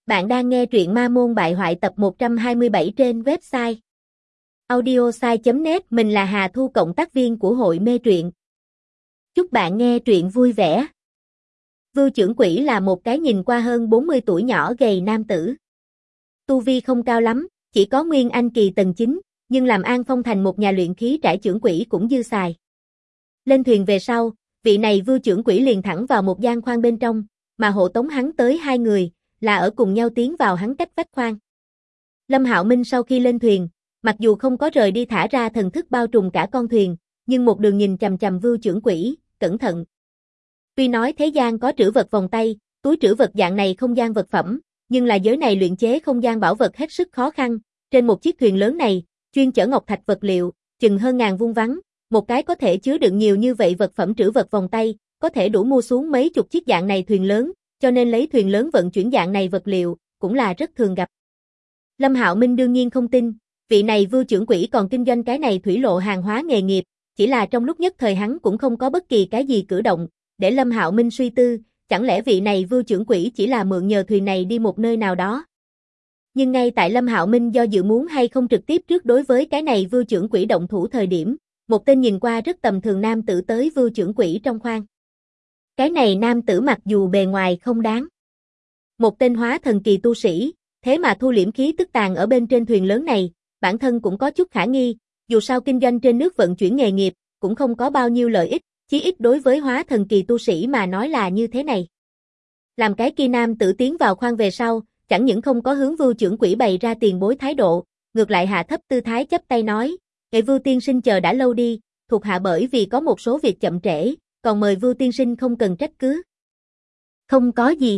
Bạn đang nghe truyện Ma Môn Bại Hoại tập 127 trên website audiosai.net. Mình là Hà Thu, cộng tác viên của hội mê truyện. Chúc bạn nghe truyện vui vẻ. Vưu Chưởng Quỷ là một cái nhìn qua hơn 40 tuổi nhỏ gầy nam tử. Tu vi không cao lắm, chỉ có Nguyên Anh kỳ tầng 9, nhưng làm An Phong thành một nhà luyện khí trải chưởng quỷ cũng dư xài. Lên thuyền về sau, vị này Vưu Chưởng Quỷ liền thẳng vào một gian khoang bên trong, mà hộ tống hắn tới hai người, là ở cùng nhau tiến vào hắn cách vách khoang. Lâm Hạo Minh sau khi lên thuyền, mặc dù không có rời đi thả ra thần thức bao trùm cả con thuyền, nhưng một đường nhìn chằm chằm Vưu Chưởng Quỷ, cẩn thận. Tuy nói thế gian có trữ vật vòng tay, túi trữ vật dạng này không gian vật phẩm, nhưng là giới này luyện chế không gian bảo vật hết sức khó khăn. Trên một chiếc thuyền lớn này, chuyên chở ngọc thạch vật liệu, chừng hơn ngàn vuông vắn, một cái có thể chứa đựng nhiều như vậy vật phẩm trữ vật vòng tay, có thể đủ mua xuống mấy chục chiếc dạng này thuyền lớn, cho nên lấy thuyền lớn vận chuyển dạng này vật liệu, cũng là rất thường gặp. Lâm Hạo Minh đương nhiên không tin, vị này Vưu Chưởng Quỷ còn kinh doanh cái này thủy lộ hàng hóa nghề nghiệp, chỉ là trong lúc nhất thời hắn cũng không có bất kỳ cái gì cử động, để Lâm Hạo Minh suy tư, chẳng lẽ vị này Vưu Chưởng Quỷ chỉ là mượn nhờ thuyền này đi một nơi nào đó. Nhưng ngay tại Lâm Hạo Minh do dự muốn hay không trực tiếp trước đối với cái này Vưu Chưởng Quỷ động thủ thời điểm, một tên nhìn qua rất tầm thường nam tử tới Vưu Chưởng Quỷ trong khoang. Cái này nam tử mặc dù bề ngoài không đáng một tên hóa thần kỳ tu sĩ, thế mà thu liễm khí tức tàng ở bên trên thuyền lớn này, bản thân cũng có chút khả nghi, dù sao kinh doanh trên nước vận chuyển nghề nghiệp, cũng không có bao nhiêu lợi ích, chí ít đối với hóa thần kỳ tu sĩ mà nói là như thế này. Làm cái kia nam tử tiến vào khoang về sau, chẳng những không có hướng Vưu Chưởng Quỷ bày ra tiền bối thái độ, ngược lại hạ thấp tư thái chắp tay nói, "Ngài Vưu tiên sinh chờ đã lâu đi, thuộc hạ bởi vì có một số việc chậm trễ, còn mời Vưu tiên sinh không cần trách cứ." "Không có gì."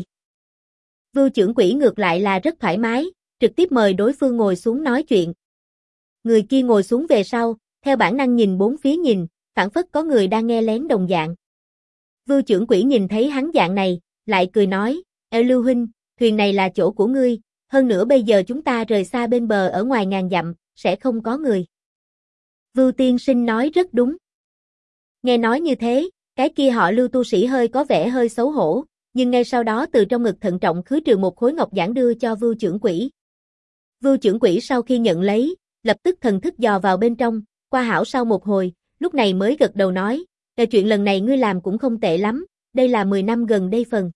Vưu Chưởng Quỷ ngược lại là rất thoải mái, trực tiếp mời đối phương ngồi xuống nói chuyện. Người kia ngồi xuống về sau, theo bản năng nhìn bốn phía nhìn, phảng phất có người đang nghe lén đồng dạng. Vưu Chưởng Quỷ nhìn thấy hắn dạng này, lại cười nói, "Ê Lưu huynh, thuyền này là chỗ của ngươi, hơn nữa bây giờ chúng ta rời xa bên bờ ở ngoài ngàn dặm, sẽ không có người." Vưu tiên sinh nói rất đúng. Nghe nói như thế, cái kia họ Lưu tu sĩ hơi có vẻ hơi xấu hổ, nhưng ngay sau đó từ trong ngực thận trọng khứ trừ một khối ngọc giản đưa cho Vưu Chưởng Quỷ. Vưu Chưởng Quỷ sau khi nhận lấy, lập tức thần thức dò vào bên trong, qua hảo sau một hồi, lúc này mới gật đầu nói, chuyện lần này ngươi làm cũng không tệ lắm, đây là 10 năm gần đây phần."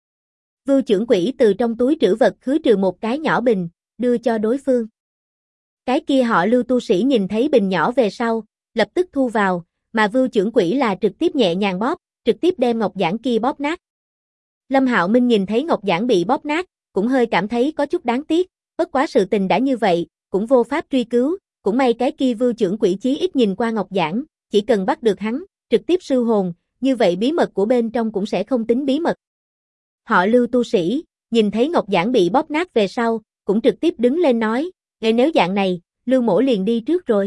Vưu Chưởng Quỷ từ trong túi trữ vật khứ trừ một cái nhỏ bình, đưa cho đối phương. Cái kia họ Lưu tu sĩ nhìn thấy bình nhỏ về sau, lập tức thu vào, mà Vưu Chưởng Quỷ là trực tiếp nhẹ nhàng bóp, trực tiếp đem ngọc giản kia bóp nát. Lâm Hạo Minh nhìn thấy ngọc giản bị bóp nát, cũng hơi cảm thấy có chút đáng tiếc, bất quá sự tình đã như vậy, cũng vô pháp truy cứu, cũng may cái kia Vưu Chưởng Quỷ chí ít nhìn qua ngọc giản, chỉ cần bắt được hắn, trực tiếp siêu hồn, như vậy bí mật của bên trong cũng sẽ không tính bí mật. Họ Lưu tu sĩ, nhìn thấy ngọc giản bị bóp nát về sau, cũng trực tiếp đứng lên nói, "Nếu dạng này, Lưu mỗ liền đi trước rồi."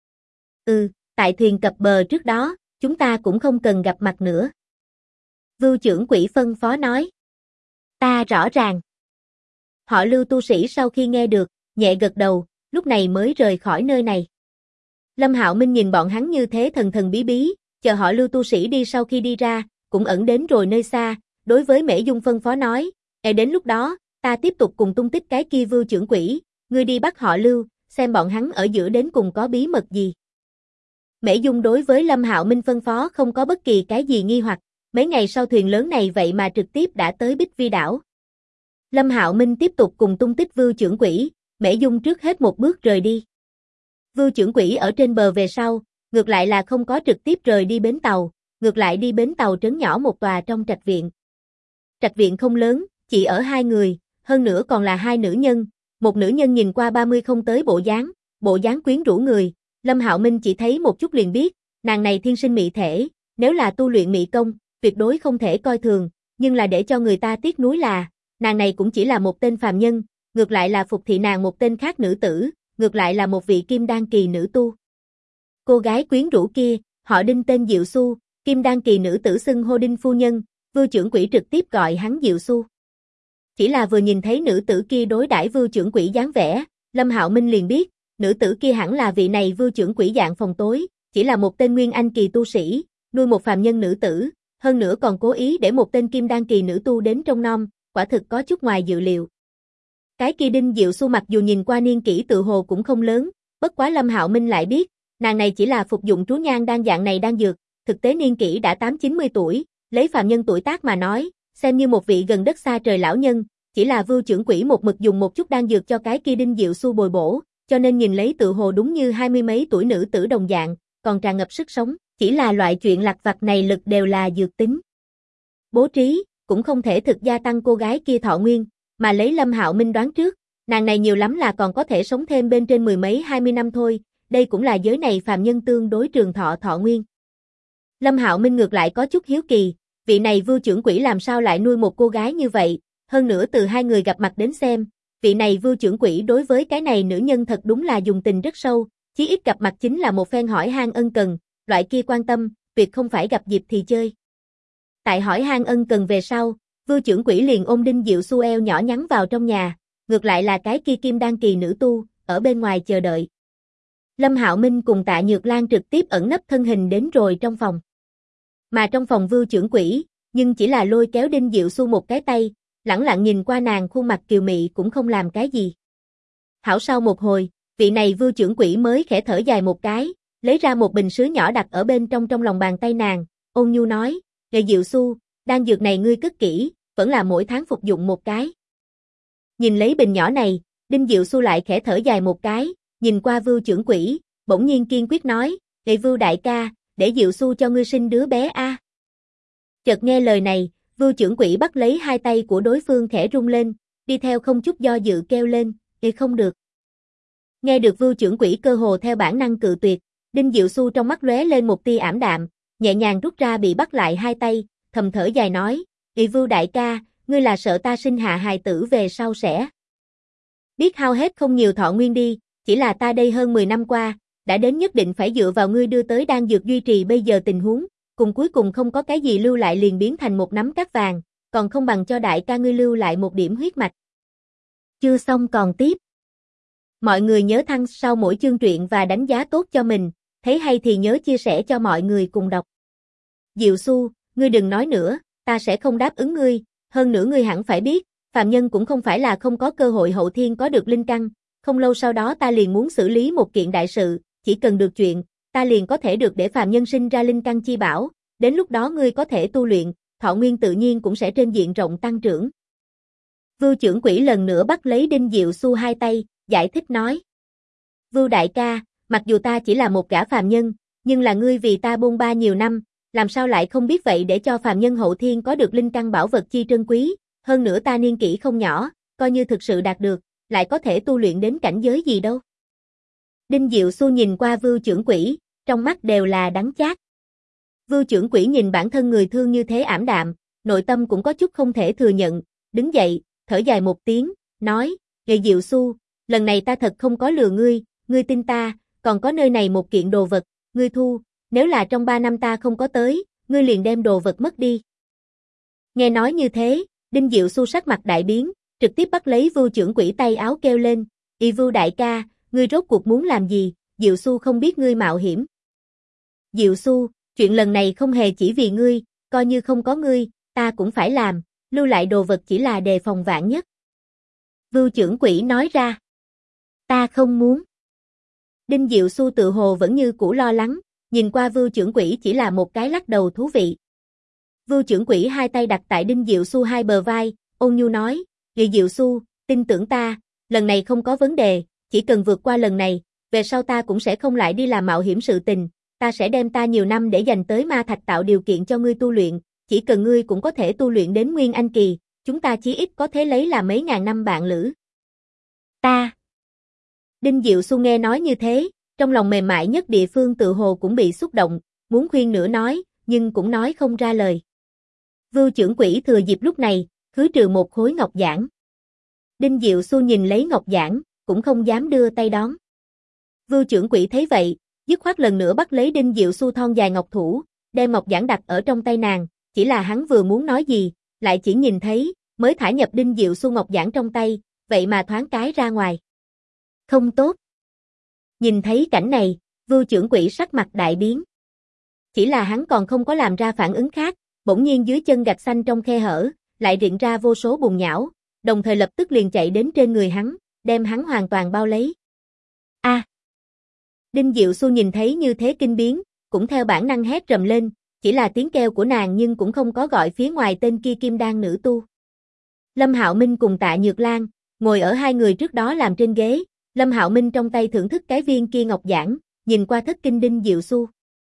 Tại thuyền cập bờ trước đó, chúng ta cũng không cần gặp mặt nữa." Vưu Chưởng Quỷ phân phó nói. "Ta rõ ràng." Họ Lưu tu sĩ sau khi nghe được, nhẹ gật đầu, lúc này mới rời khỏi nơi này. Lâm Hạo Minh nhìn bọn hắn như thế thần thần bí bí, chờ họ Lưu tu sĩ đi sau khi đi ra, cũng ẩn đến rồi nơi xa, đối với Mễ Dung phân phó nói, đến lúc đó, ta tiếp tục cùng tung tích cái kia Vưu Chưởng Quỷ, ngươi đi bắt họ Lưu, xem bọn hắn ở giữa đến cùng có bí mật gì." Mễ Dung đối với Lâm Hạo Minh phân phó không có bất kỳ cái gì nghi hoặc, mấy ngày sau thuyền lớn này vậy mà trực tiếp đã tới Bích Vi đảo. Lâm Hạo Minh tiếp tục cùng tung tích Vưu Chưởng Quỷ, Mễ Dung trước hết một bước rời đi. Vưu Chưởng Quỷ ở trên bờ về sau, ngược lại là không có trực tiếp rời đi bến tàu, ngược lại đi bến tàu trấn nhỏ một tòa trong trạch viện. Trạch viện không lớn, chỉ ở hai người, hơn nữa còn là hai nữ nhân, một nữ nhân nhìn qua 30 không tới bộ dáng quyến rũ người, Lâm Hạo Minh chỉ thấy một chút liền biết, nàng này thiên sinh mỹ thể, nếu là tu luyện mỹ công, tuyệt đối không thể coi thường, nhưng là để cho người ta tiếc nuối là, nàng này cũng chỉ là một tên phàm nhân, ngược lại là phục thị nàng một tên khác nữ tử, ngược lại là một vị kim đan kỳ nữ tu. Cô gái quyến rũ kia, họ Đinh tên Diệu Xu, kim đan kỳ nữ tử xưng hô Đinh phu nhân, Vưu Chưởng Quỷ trực tiếp gọi hắn Diệu Xu. Chỉ là vừa nhìn thấy nữ tử kia đối đãi Vưu Chưởng Quỷ dáng vẻ, Lâm Hạo Minh liền biết, nữ tử kia hẳn là vị này Vưu Chưởng Quỷ dạng phòng tối, chỉ là một tên Nguyên Anh kỳ tu sĩ, nuôi một phàm nhân nữ tử, hơn nữa còn cố ý để một tên kim đan kỳ nữ tu đến trông nom, quả thực có chút ngoài dự liệu. Cái kia Đinh Diệu Xu mặc dù nhìn qua niên kỷ tự hồ cũng không lớn, bất quá Lâm Hạo Minh lại biết, nàng này chỉ là phục dụng trú nhang đan dạng này đan dược, thực tế niên kỷ đã 8-90 tuổi, lấy phàm nhân tuổi tác mà nói, xem như một vị gần đất xa trời lão nhân, chỉ là Vưu trưởng quỹ một mực dùng một chút đan dược cho cái kia Đinh Diệu Xu bồi bổ, cho nên nhìn lấy tự hồ đúng như 20 mấy tuổi nữ tử đồng dạng, còn tràn ngập sức sống, chỉ là loại chuyện lặt vặt này lực đều là dược tính. Bố trí, cũng không thể thực gia tăng cô gái kia thọ nguyên, mà lấy Lâm Hạo Minh đoán trước, nàng này nhiều lắm là còn có thể sống thêm bên trên 10 mấy 20 năm thôi, đây cũng là giới này phàm nhân tương đối trường thọ nguyên. Lâm Hạo Minh ngược lại có chút hiếu kỳ, vị này Vưu trưởng quỹ làm sao lại nuôi một cô gái như vậy, hơn nữa từ hai người gặp mặt đến xem, vị này Vưu trưởng quỹ đối với cái này nữ nhân thật đúng là dùng tình rất sâu, chí ít gặp mặt chính là một phen hỏi han ân cần, loại kia quan tâm, tuyệt không phải gặp dịp thì chơi. Tại hỏi han ân cần về sau, Vưu trưởng quỹ liền ôm Đinh Diệu Xu eo nhỏ nhắn vào trong nhà, ngược lại là cái kia kim đan kỳ nữ tu, ở bên ngoài chờ đợi. Lâm Hạo Minh cùng Tạ Nhược Lan trực tiếp ẩn nấp thân hình đến rồi trong phòng. Mà trong phòng Vưu trưởng quỹ, nhưng chỉ là lôi kéo Đinh Diệu Xu một cái tay, lẳng lặng nhìn qua nàng khuôn mặt kiều mị cũng không làm cái gì. Hảo sau một hồi, vị này Vưu trưởng quỹ mới khẽ thở dài một cái, lấy ra một bình sứ nhỏ đặt ở bên trong lòng bàn tay nàng, ôn nhu nói, "Nghệ Diệu Xu, đan dược này ngươi cất kỹ, vẫn là mỗi tháng phục dụng một cái." Nhìn lấy bình nhỏ này, Đinh Diệu Xu lại khẽ thở dài một cái, nhìn qua Vưu trưởng quỹ, bỗng nhiên kiên quyết nói, "Nghệ Vưu đại ca, để Diệu Xu cho ngươi sinh đứa bé a." Chợt nghe lời này, Vưu trưởng quỹ bắt lấy hai tay của đối phương khẽ rung lên, đi theo không chút do dự kêu lên, không được." Nghe được Vưu trưởng quỹ cơ hồ theo bản năng cự tuyệt, Đinh Diệu Xu trong mắt lóe lên một tia ảm đạm, nhẹ nhàng rút ra bị bắt lại hai tay, thầm thở dài nói, Vưu đại ca, ngươi là sợ ta sinh hạ hài tử về sau sẽ biết hao hết không nhiều thọ nguyên đi, chỉ là ta đây hơn 10 năm qua, đã đến nhất định phải dựa vào ngươi đưa tới đan dược duy trì bây giờ tình huống, cùng cuối cùng không có cái gì lưu lại liền biến thành một nắm cát vàng, còn không bằng cho đại ca ngươi lưu lại một điểm huyết mạch. Chưa xong còn tiếp. Mọi người nhớ thăng sau mỗi chương truyện và đánh giá tốt cho mình, thấy hay thì nhớ chia sẻ cho mọi người cùng đọc. Diệu Xu, ngươi đừng nói nữa, ta sẽ không đáp ứng ngươi, hơn nữa ngươi hẳn phải biết, phàm nhân cũng không phải là không có cơ hội hậu thiên có được linh căn, không lâu sau đó ta liền muốn xử lý một kiện đại sự, chỉ cần được chuyện, ta liền có thể được để phàm nhân sinh ra linh căn chi bảo, đến lúc đó ngươi có thể tu luyện, thọ nguyên tự nhiên cũng sẽ trên diện rộng tăng trưởng. Vưu trưởng quỹ lần nữa bắt lấy Đinh Diệu Xu hai tay, giải thích nói. Vưu đại ca, mặc dù ta chỉ là một gã phàm nhân, nhưng là ngươi vì ta bôn ba nhiều năm, làm sao lại không biết vậy để cho phàm nhân hậu thiên có được linh căn bảo vật chi trân quý, hơn nữa ta niên kỷ không nhỏ, coi như thực sự đạt được, lại có thể tu luyện đến cảnh giới gì đâu. Đinh Diệu Xu nhìn qua Vưu trưởng quỹ, trong mắt đều là đắng chát. Vưu trưởng quỹ nhìn bản thân người thương như thế ảm đạm, nội tâm cũng có chút không thể thừa nhận, đứng dậy, thở dài một tiếng, nói, Nghệ Diệu Xu, lần này ta thật không có lừa ngươi, ngươi tin ta, còn có nơi này một kiện đồ vật, ngươi thu, nếu là trong 3 năm ta không có tới, ngươi liền đem đồ vật mất đi. Nghe nói như thế, Đinh Diệu Xu sắc mặt đại biến, trực tiếp bắt lấy Vưu trưởng quỹ tay áo kêu lên, Vưu đại ca, ngươi rốt cuộc muốn làm gì, Diệu Xu không biết ngươi mạo hiểm. Diệu Xu, chuyện lần này không hề chỉ vì ngươi, coi như không có ngươi, ta cũng phải làm, lưu lại đồ vật chỉ là đề phòng vạn nhất. Vưu trưởng quỹ nói ra. Ta không muốn. Đinh Diệu Xu tự hồ vẫn như cũ lo lắng, nhìn qua Vưu trưởng quỹ chỉ là một cái lắc đầu thú vị. Vưu trưởng quỹ hai tay đặt tại Đinh Diệu Xu hai bờ vai, ôn nhu nói, Nghệ Diệu Xu, tin tưởng ta, lần này không có vấn đề, chỉ cần vượt qua lần này, về sau ta cũng sẽ không lại đi làm mạo hiểm sự tình, ta sẽ đem ta nhiều năm để dành tới ma thạch tạo điều kiện cho ngươi tu luyện, chỉ cần ngươi cũng có thể tu luyện đến Nguyên Anh kỳ, chúng ta chí ít có thể lấy là mấy ngàn năm bạn lữ. Ta. Đinh Diệu Xu nghe nói như thế, trong lòng mềm mại nhất địa phương tự hồ cũng bị xúc động, muốn khuyên nữa nói, nhưng cũng nói không ra lời. Vưu trưởng quỹ thừa dịp lúc này, khứ trừ một khối ngọc giản. Đinh Diệu Xu nhìn lấy ngọc giản, cũng không dám đưa tay đón. Vưu trưởng quỹ thấy vậy, dứt khoát lần nữa bắt lấy Đinh Diệu Xu thon dài ngọc thủ, đem ngọc giản đặt ở trong tay nàng, chỉ là hắn vừa muốn nói gì, lại chỉ nhìn thấy, mới thả nhập Đinh Diệu Xu ngọc giản trong tay, vậy mà thoáng cái ra ngoài. Không tốt. Nhìn thấy cảnh này, Vưu trưởng quỹ sắc mặt đại biến. Chỉ là hắn còn không có làm ra phản ứng khác, bỗng nhiên dưới chân gạch xanh trong khe hở, lại rịn ra vô số bùn nhão, đồng thời lập tức liền chạy đến trên người hắn, đem hắn hoàn toàn bao lấy. A! Đinh Diệu Xu nhìn thấy như thế kinh biến, cũng theo bản năng hét rầm lên, chỉ là tiếng kêu của nàng nhưng cũng không có gọi phía ngoài tên kia kim đan nữ tu. Lâm Hạo Minh cùng Tạ Nhược Lan, ngồi ở hai người trước đó làm trên ghế, Lâm Hạo Minh trong tay thưởng thức cái viên kia ngọc giản, nhìn qua thất kinh Đinh Diệu Xu.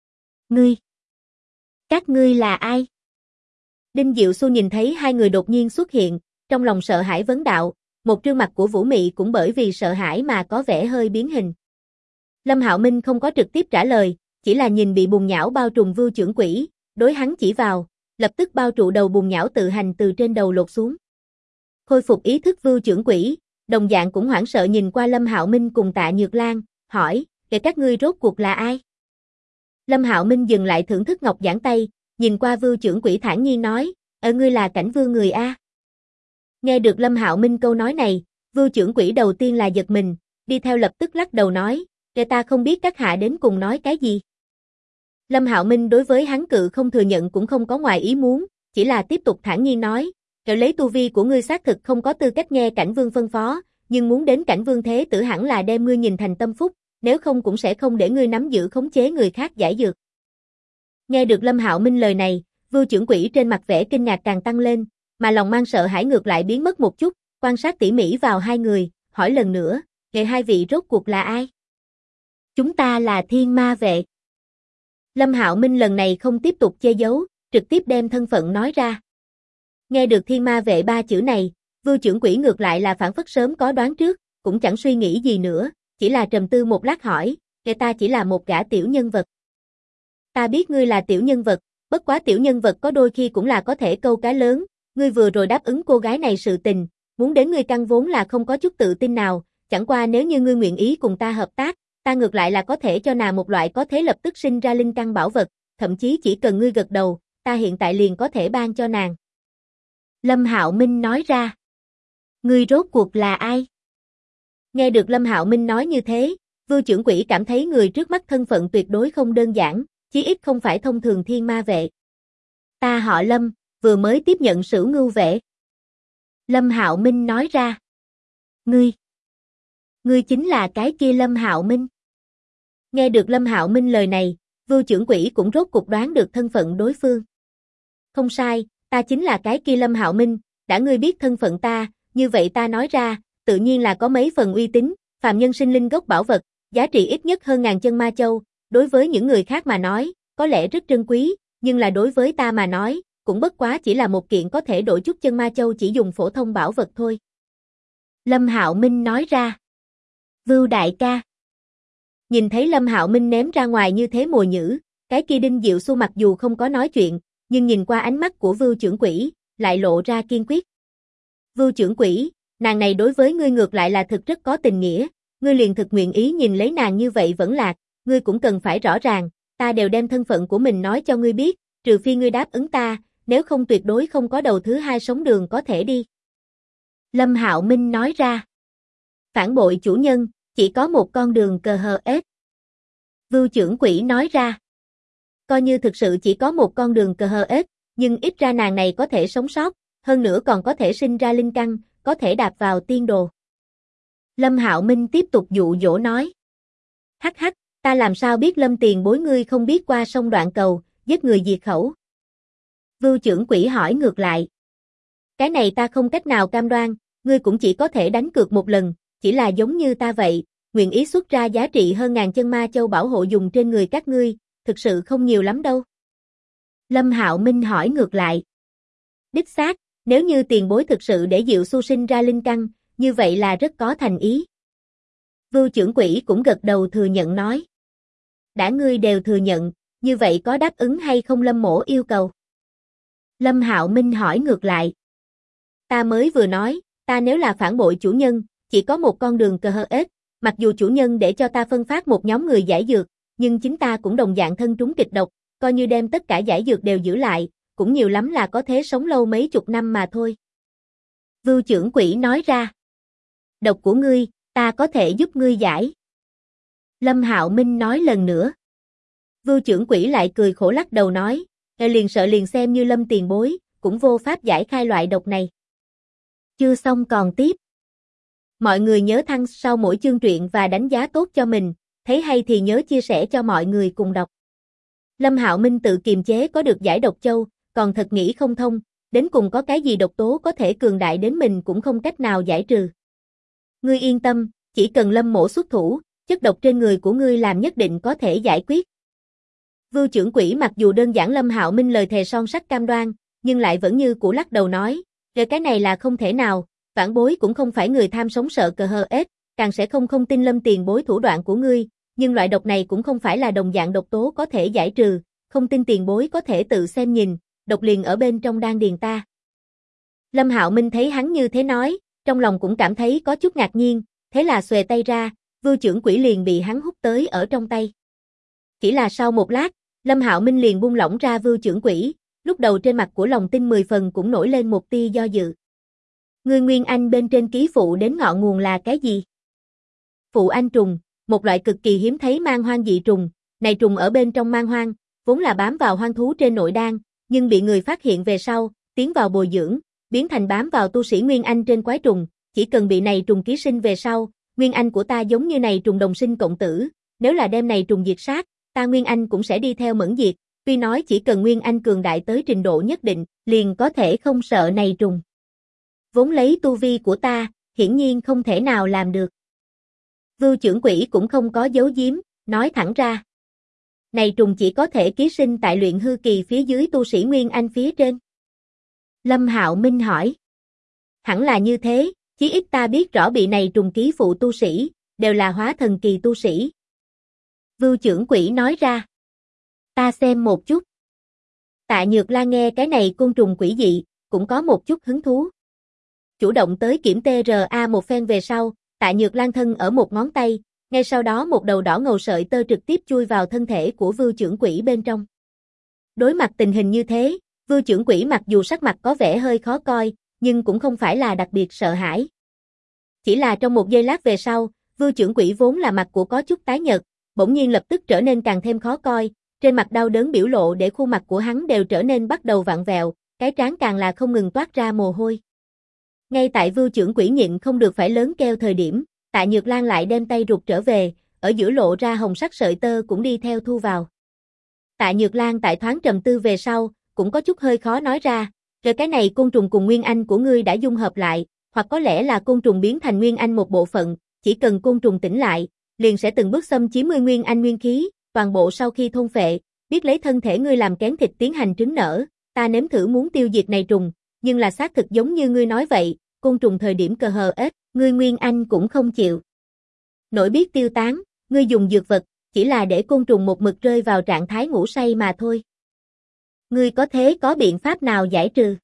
Các ngươi là ai? Đinh Diệu Xu nhìn thấy hai người đột nhiên xuất hiện, trong lòng sợ hãi vấn đạo, một trương mặt của Vũ Mị cũng bởi vì sợ hãi mà có vẻ hơi biến hình. Lâm Hạo Minh không có trực tiếp trả lời, chỉ là nhìn bị bùn nhão bao trùm Vưu Trưởng Quỹ, đối hắn chỉ vào, lập tức bao trụ đầu bùn nhão tự hành từ trên đầu lột xuống. Khôi phục ý thức Vưu Trưởng Quỹ, đồng dạng cũng hoảng sợ nhìn qua Lâm Hạo Minh cùng Tạ Nhược Lan, hỏi, các ngươi rốt cuộc là ai? Lâm Hạo Minh dừng lại thưởng thức ngọc giản tay, nhìn qua Vưu Trưởng Quỹ thản nhiên nói, ngươi là Cảnh Vương người a? Nghe được Lâm Hạo Minh câu nói này, Vưu Trưởng Quỹ đầu tiên là giật mình, đi theo lập tức lắc đầu nói, ta không biết các hạ đến cùng nói cái gì. Lâm Hạo Minh đối với hắn cự không thừa nhận cũng không có ngoài ý muốn, chỉ là tiếp tục thản nhiên nói, lấy tu vi của ngươi xác thực không có tư cách nghe Cảnh Vương phân phó, nhưng muốn đến Cảnh Vương thế tử hẳn là đem ngươi nhìn thành tâm phúc, nếu không cũng sẽ không để ngươi nắm giữ khống chế người khác giải dược. Nghe được Lâm Hạo Minh lời này, Vưu Trưởng Quỹ trên mặt vẻ kinh ngạc càng tăng lên, mà lòng mang sợ hãi ngược lại biến mất một chút, quan sát tỉ mỉ vào hai người, hỏi lần nữa, hai vị rốt cuộc là ai? Chúng ta là Thiên Ma Vệ. Lâm Hạo Minh lần này không tiếp tục che giấu, trực tiếp đem thân phận nói ra. Nghe được Thiên Ma Vệ ba chữ này, Vưu Trưởng Quỹ ngược lại là phản phất sớm có đoán trước, cũng chẳng suy nghĩ gì nữa, chỉ là trầm tư một lát hỏi, ta chỉ là một gã tiểu nhân vật. Ta biết ngươi là tiểu nhân vật, bất quá tiểu nhân vật có đôi khi cũng là có thể câu cá lớn, ngươi vừa rồi đáp ứng cô gái này sự tình, muốn đến ngươi căn vốn là không có chút tự tin nào, chẳng qua nếu như ngươi nguyện ý cùng ta hợp tác, ta ngược lại là có thể cho nàng một loại có thể lập tức sinh ra linh căn bảo vật, thậm chí chỉ cần ngươi gật đầu, ta hiện tại liền có thể ban cho nàng. Lâm Hạo Minh nói ra. Ngươi rốt cuộc là ai? Nghe được Lâm Hạo Minh nói như thế, Vưu Trưởng Quỹ cảm thấy người trước mắt thân phận tuyệt đối không đơn giản, chí ít không phải thông thường Thiên Ma Vệ. Ta họ Lâm, vừa mới tiếp nhận Sửu Ngưu Vệ. Lâm Hạo Minh nói ra. Ngươi chính là cái kia Lâm Hạo Minh. Nghe được Lâm Hạo Minh lời này, Vưu Trưởng Quỹ cũng rốt cuộc đoán được thân phận đối phương. Không sai, ta chính là cái kia Lâm Hạo Minh, đã ngươi biết thân phận ta, như vậy ta nói ra, tự nhiên là có mấy phần uy tín, phàm nhân sinh linh gốc bảo vật, giá trị ít nhất hơn 1000 chân ma châu, đối với những người khác mà nói, có lẽ rất trân quý, nhưng là đối với ta mà nói, cũng bất quá chỉ là một kiện có thể đổi chút chân ma châu chỉ dùng phổ thông bảo vật thôi. Lâm Hạo Minh nói ra. Vưu đại ca. Nhìn thấy Lâm Hạo Minh ném ra ngoài như thế mồi nhử, cái kia Đinh Diệu Xu mặc dù không có nói chuyện, nhưng nhìn qua ánh mắt của Vưu Trưởng Quỹ, lại lộ ra kiên quyết. Vưu Trưởng Quỹ, nàng này đối với ngươi ngược lại là thực rất có tình nghĩa, ngươi liền thực nguyện ý nhìn lấy nàng như vậy vẫn lạc, ngươi cũng cần phải rõ ràng, ta đều đem thân phận của mình nói cho ngươi biết, trừ phi ngươi đáp ứng ta, nếu không tuyệt đối không có đầu thứ hai sống đường có thể đi. Lâm Hạo Minh nói ra. Phản bội chủ nhân, chỉ có một con đường cờ hờ ết. Vưu Trưởng Quỹ nói ra. Coi như thực sự chỉ có một con đường cờ hờ ết, nhưng ít ra nàng này có thể sống sót, hơn nữa còn có thể sinh ra linh căn, có thể đạp vào tiên đồ. Lâm Hạo Minh tiếp tục dụ dỗ nói. Hắc hắc, ta làm sao biết Lâm tiền bối ngươi không biết qua sông Đoạn Cầu, giết người diệt khẩu. Vưu Trưởng Quỹ hỏi ngược lại. Cái này ta không cách nào cam đoan, ngươi cũng chỉ có thể đánh cược một lần, chỉ là giống như ta vậy, nguyện ý xuất ra giá trị hơn 1000 chân ma châu bảo hộ dùng trên người các ngươi, thực sự không nhiều lắm đâu. Lâm Hạo Minh hỏi ngược lại. Đích xác, nếu như tiền bối thực sự để Diệu Xu sinh ra linh căn, như vậy là rất có thành ý. Vưu Trưởng Quỹ cũng gật đầu thừa nhận nói. Đã ngươi đều thừa nhận, như vậy có đáp ứng hay không Lâm mỗ yêu cầu? Lâm Hạo Minh hỏi ngược lại. Ta mới vừa nói, ta nếu là phản bội chủ nhân, chỉ có một con đường cờ hờ ết, mặc dù chủ nhân để cho ta phân phát một nhóm người giải dược, nhưng chính ta cũng đồng dạng thân trúng kịch độc, coi như đem tất cả giải dược đều giữ lại, cũng nhiều lắm là có thể sống lâu mấy chục năm mà thôi. Vưu Trưởng Quỹ nói ra. Độc của ngươi, ta có thể giúp ngươi giải. Lâm Hạo Minh nói lần nữa. Vưu Trưởng Quỹ lại cười khổ lắc đầu nói, liền sợ liền xem như Lâm tiền bối, cũng vô pháp giải khai loại độc này. Chưa xong còn tiếp. Mọi người nhớ thăng sau mỗi chương truyện và đánh giá tốt cho mình, thấy hay thì nhớ chia sẻ cho mọi người cùng đọc. Lâm Hạo Minh tự kiềm chế có được giải độc châu, còn thật nghĩ không thông, đến cùng có cái gì độc tố có thể cường đại đến mình cũng không cách nào giải trừ. Ngươi yên tâm, chỉ cần Lâm mỗ xuất thủ, chất độc trên người của ngươi làm nhất định có thể giải quyết. Vưu trưởng quỹ mặc dù đơn giản Lâm Hạo Minh lời thề son sắt cam đoan, nhưng lại vẫn như cũ lắc đầu nói, cái này là không thể nào, vãn bối cũng không phải người tham sống sợ cờ hờ ết, càng sẽ không tin Lâm tiền bối thủ đoạn của ngươi, nhưng loại độc này cũng không phải là đồng dạng độc tố có thể giải trừ, không tin tiền bối có thể tự xem nhìn, độc liền ở bên trong đan điền ta. Lâm Hạo Minh thấy hắn như thế nói, trong lòng cũng cảm thấy có chút ngạc nhiên, thế là xuề tay ra, Vưu trưởng quỹ liền bị hắn hút tới ở trong tay. Chỉ là sau một lát, Lâm Hạo Minh liền buông lỏng ra Vưu trưởng quỹ, lúc đầu trên mặt của Lòng Tin 10 phần cũng nổi lên một tia do dự. Ngươi Nguyên Anh bên trên ký phụ đến ngọn nguồn là cái gì? Phụ anh trùng, một loại cực kỳ hiếm thấy man hoang dị trùng, này trùng ở bên trong man hoang, vốn là bám vào hoang thú trên nội đan, nhưng bị người phát hiện về sau, tiến vào bồi dưỡng, biến thành bám vào tu sĩ Nguyên Anh trên quái trùng, chỉ cần bị này trùng ký sinh về sau, Nguyên Anh của ta giống như này trùng đồng sinh cộng tử, nếu là đem này trùng diệt sát, ta Nguyên Anh cũng sẽ đi theo mẫn diệt, tuy nói chỉ cần Nguyên Anh cường đại tới trình độ nhất định, liền có thể không sợ này trùng. Vốn lấy tu vi của ta, hiển nhiên không thể nào làm được. Vưu trưởng quỹ cũng không có giấu giếm, nói thẳng ra. Này trùng chỉ có thể ký sinh tại luyện hư kỳ phía dưới tu sĩ Nguyên Anh phía trên. Lâm Hạo Minh hỏi. Hẳn là như thế, chí ít ta biết rõ bị này trùng ký phụ tu sĩ, đều là hóa thần kỳ tu sĩ. Vưu trưởng quỹ nói ra. Ta xem một chút. Tạ Nhược Lan nghe cái này côn trùng quỷ dị, cũng có một chút hứng thú. Chủ động tới kiểm TRA một phen về sau, Tạ Nhược Lan thân ở một ngón tay, ngay sau đó một đầu đỏ ngầu sợi tơ trực tiếp chui vào thân thể của Vưu trưởng quỹ bên trong. Đối mặt tình hình như thế, Vưu trưởng quỹ mặc dù sắc mặt có vẻ hơi khó coi, nhưng cũng không phải là đặc biệt sợ hãi. Chỉ là trong một giây lát về sau, Vưu trưởng quỹ vốn là mặt của có chút tái nhợt, bỗng nhiên lập tức trở nên càng thêm khó coi, trên mặt đau đớn biểu lộ để khuôn mặt của hắn đều trở nên bắt đầu vặn vẹo, cái trán càng là không ngừng toát ra mồ hôi. Ngay tại Vưu trưởng quỹ nhịn không được phải lớn kêu thời điểm, Tạ Nhược Lan lại đem tay rụt trở về, ở giữa lộ ra hồng sắc sợi tơ cũng đi theo thu vào. Tạ Nhược Lan tại thoáng trầm tư về sau, cũng có chút hơi khó nói ra, rồi cái này côn trùng cùng Nguyên Anh của ngươi đã dung hợp lại, hoặc có lẽ là côn trùng biến thành Nguyên Anh một bộ phận, chỉ cần côn trùng tỉnh lại, liền sẽ từng bước xâm chiếm ngươi Nguyên Anh nguyên khí, toàn bộ sau khi thôn phệ, biết lấy thân thể ngươi làm kén thịt tiến hành trứng nở, ta nếm thử muốn tiêu diệt này trùng, nhưng là xác thực giống như ngươi nói vậy, côn trùng thời điểm cờ hờ ết, ngươi Nguyên Anh cũng không chịu. Nổi biết tiêu tán, ngươi dùng dược vật, chỉ là để côn trùng một mực rơi vào trạng thái ngủ say mà thôi. Ngươi có biện pháp nào giải trừ?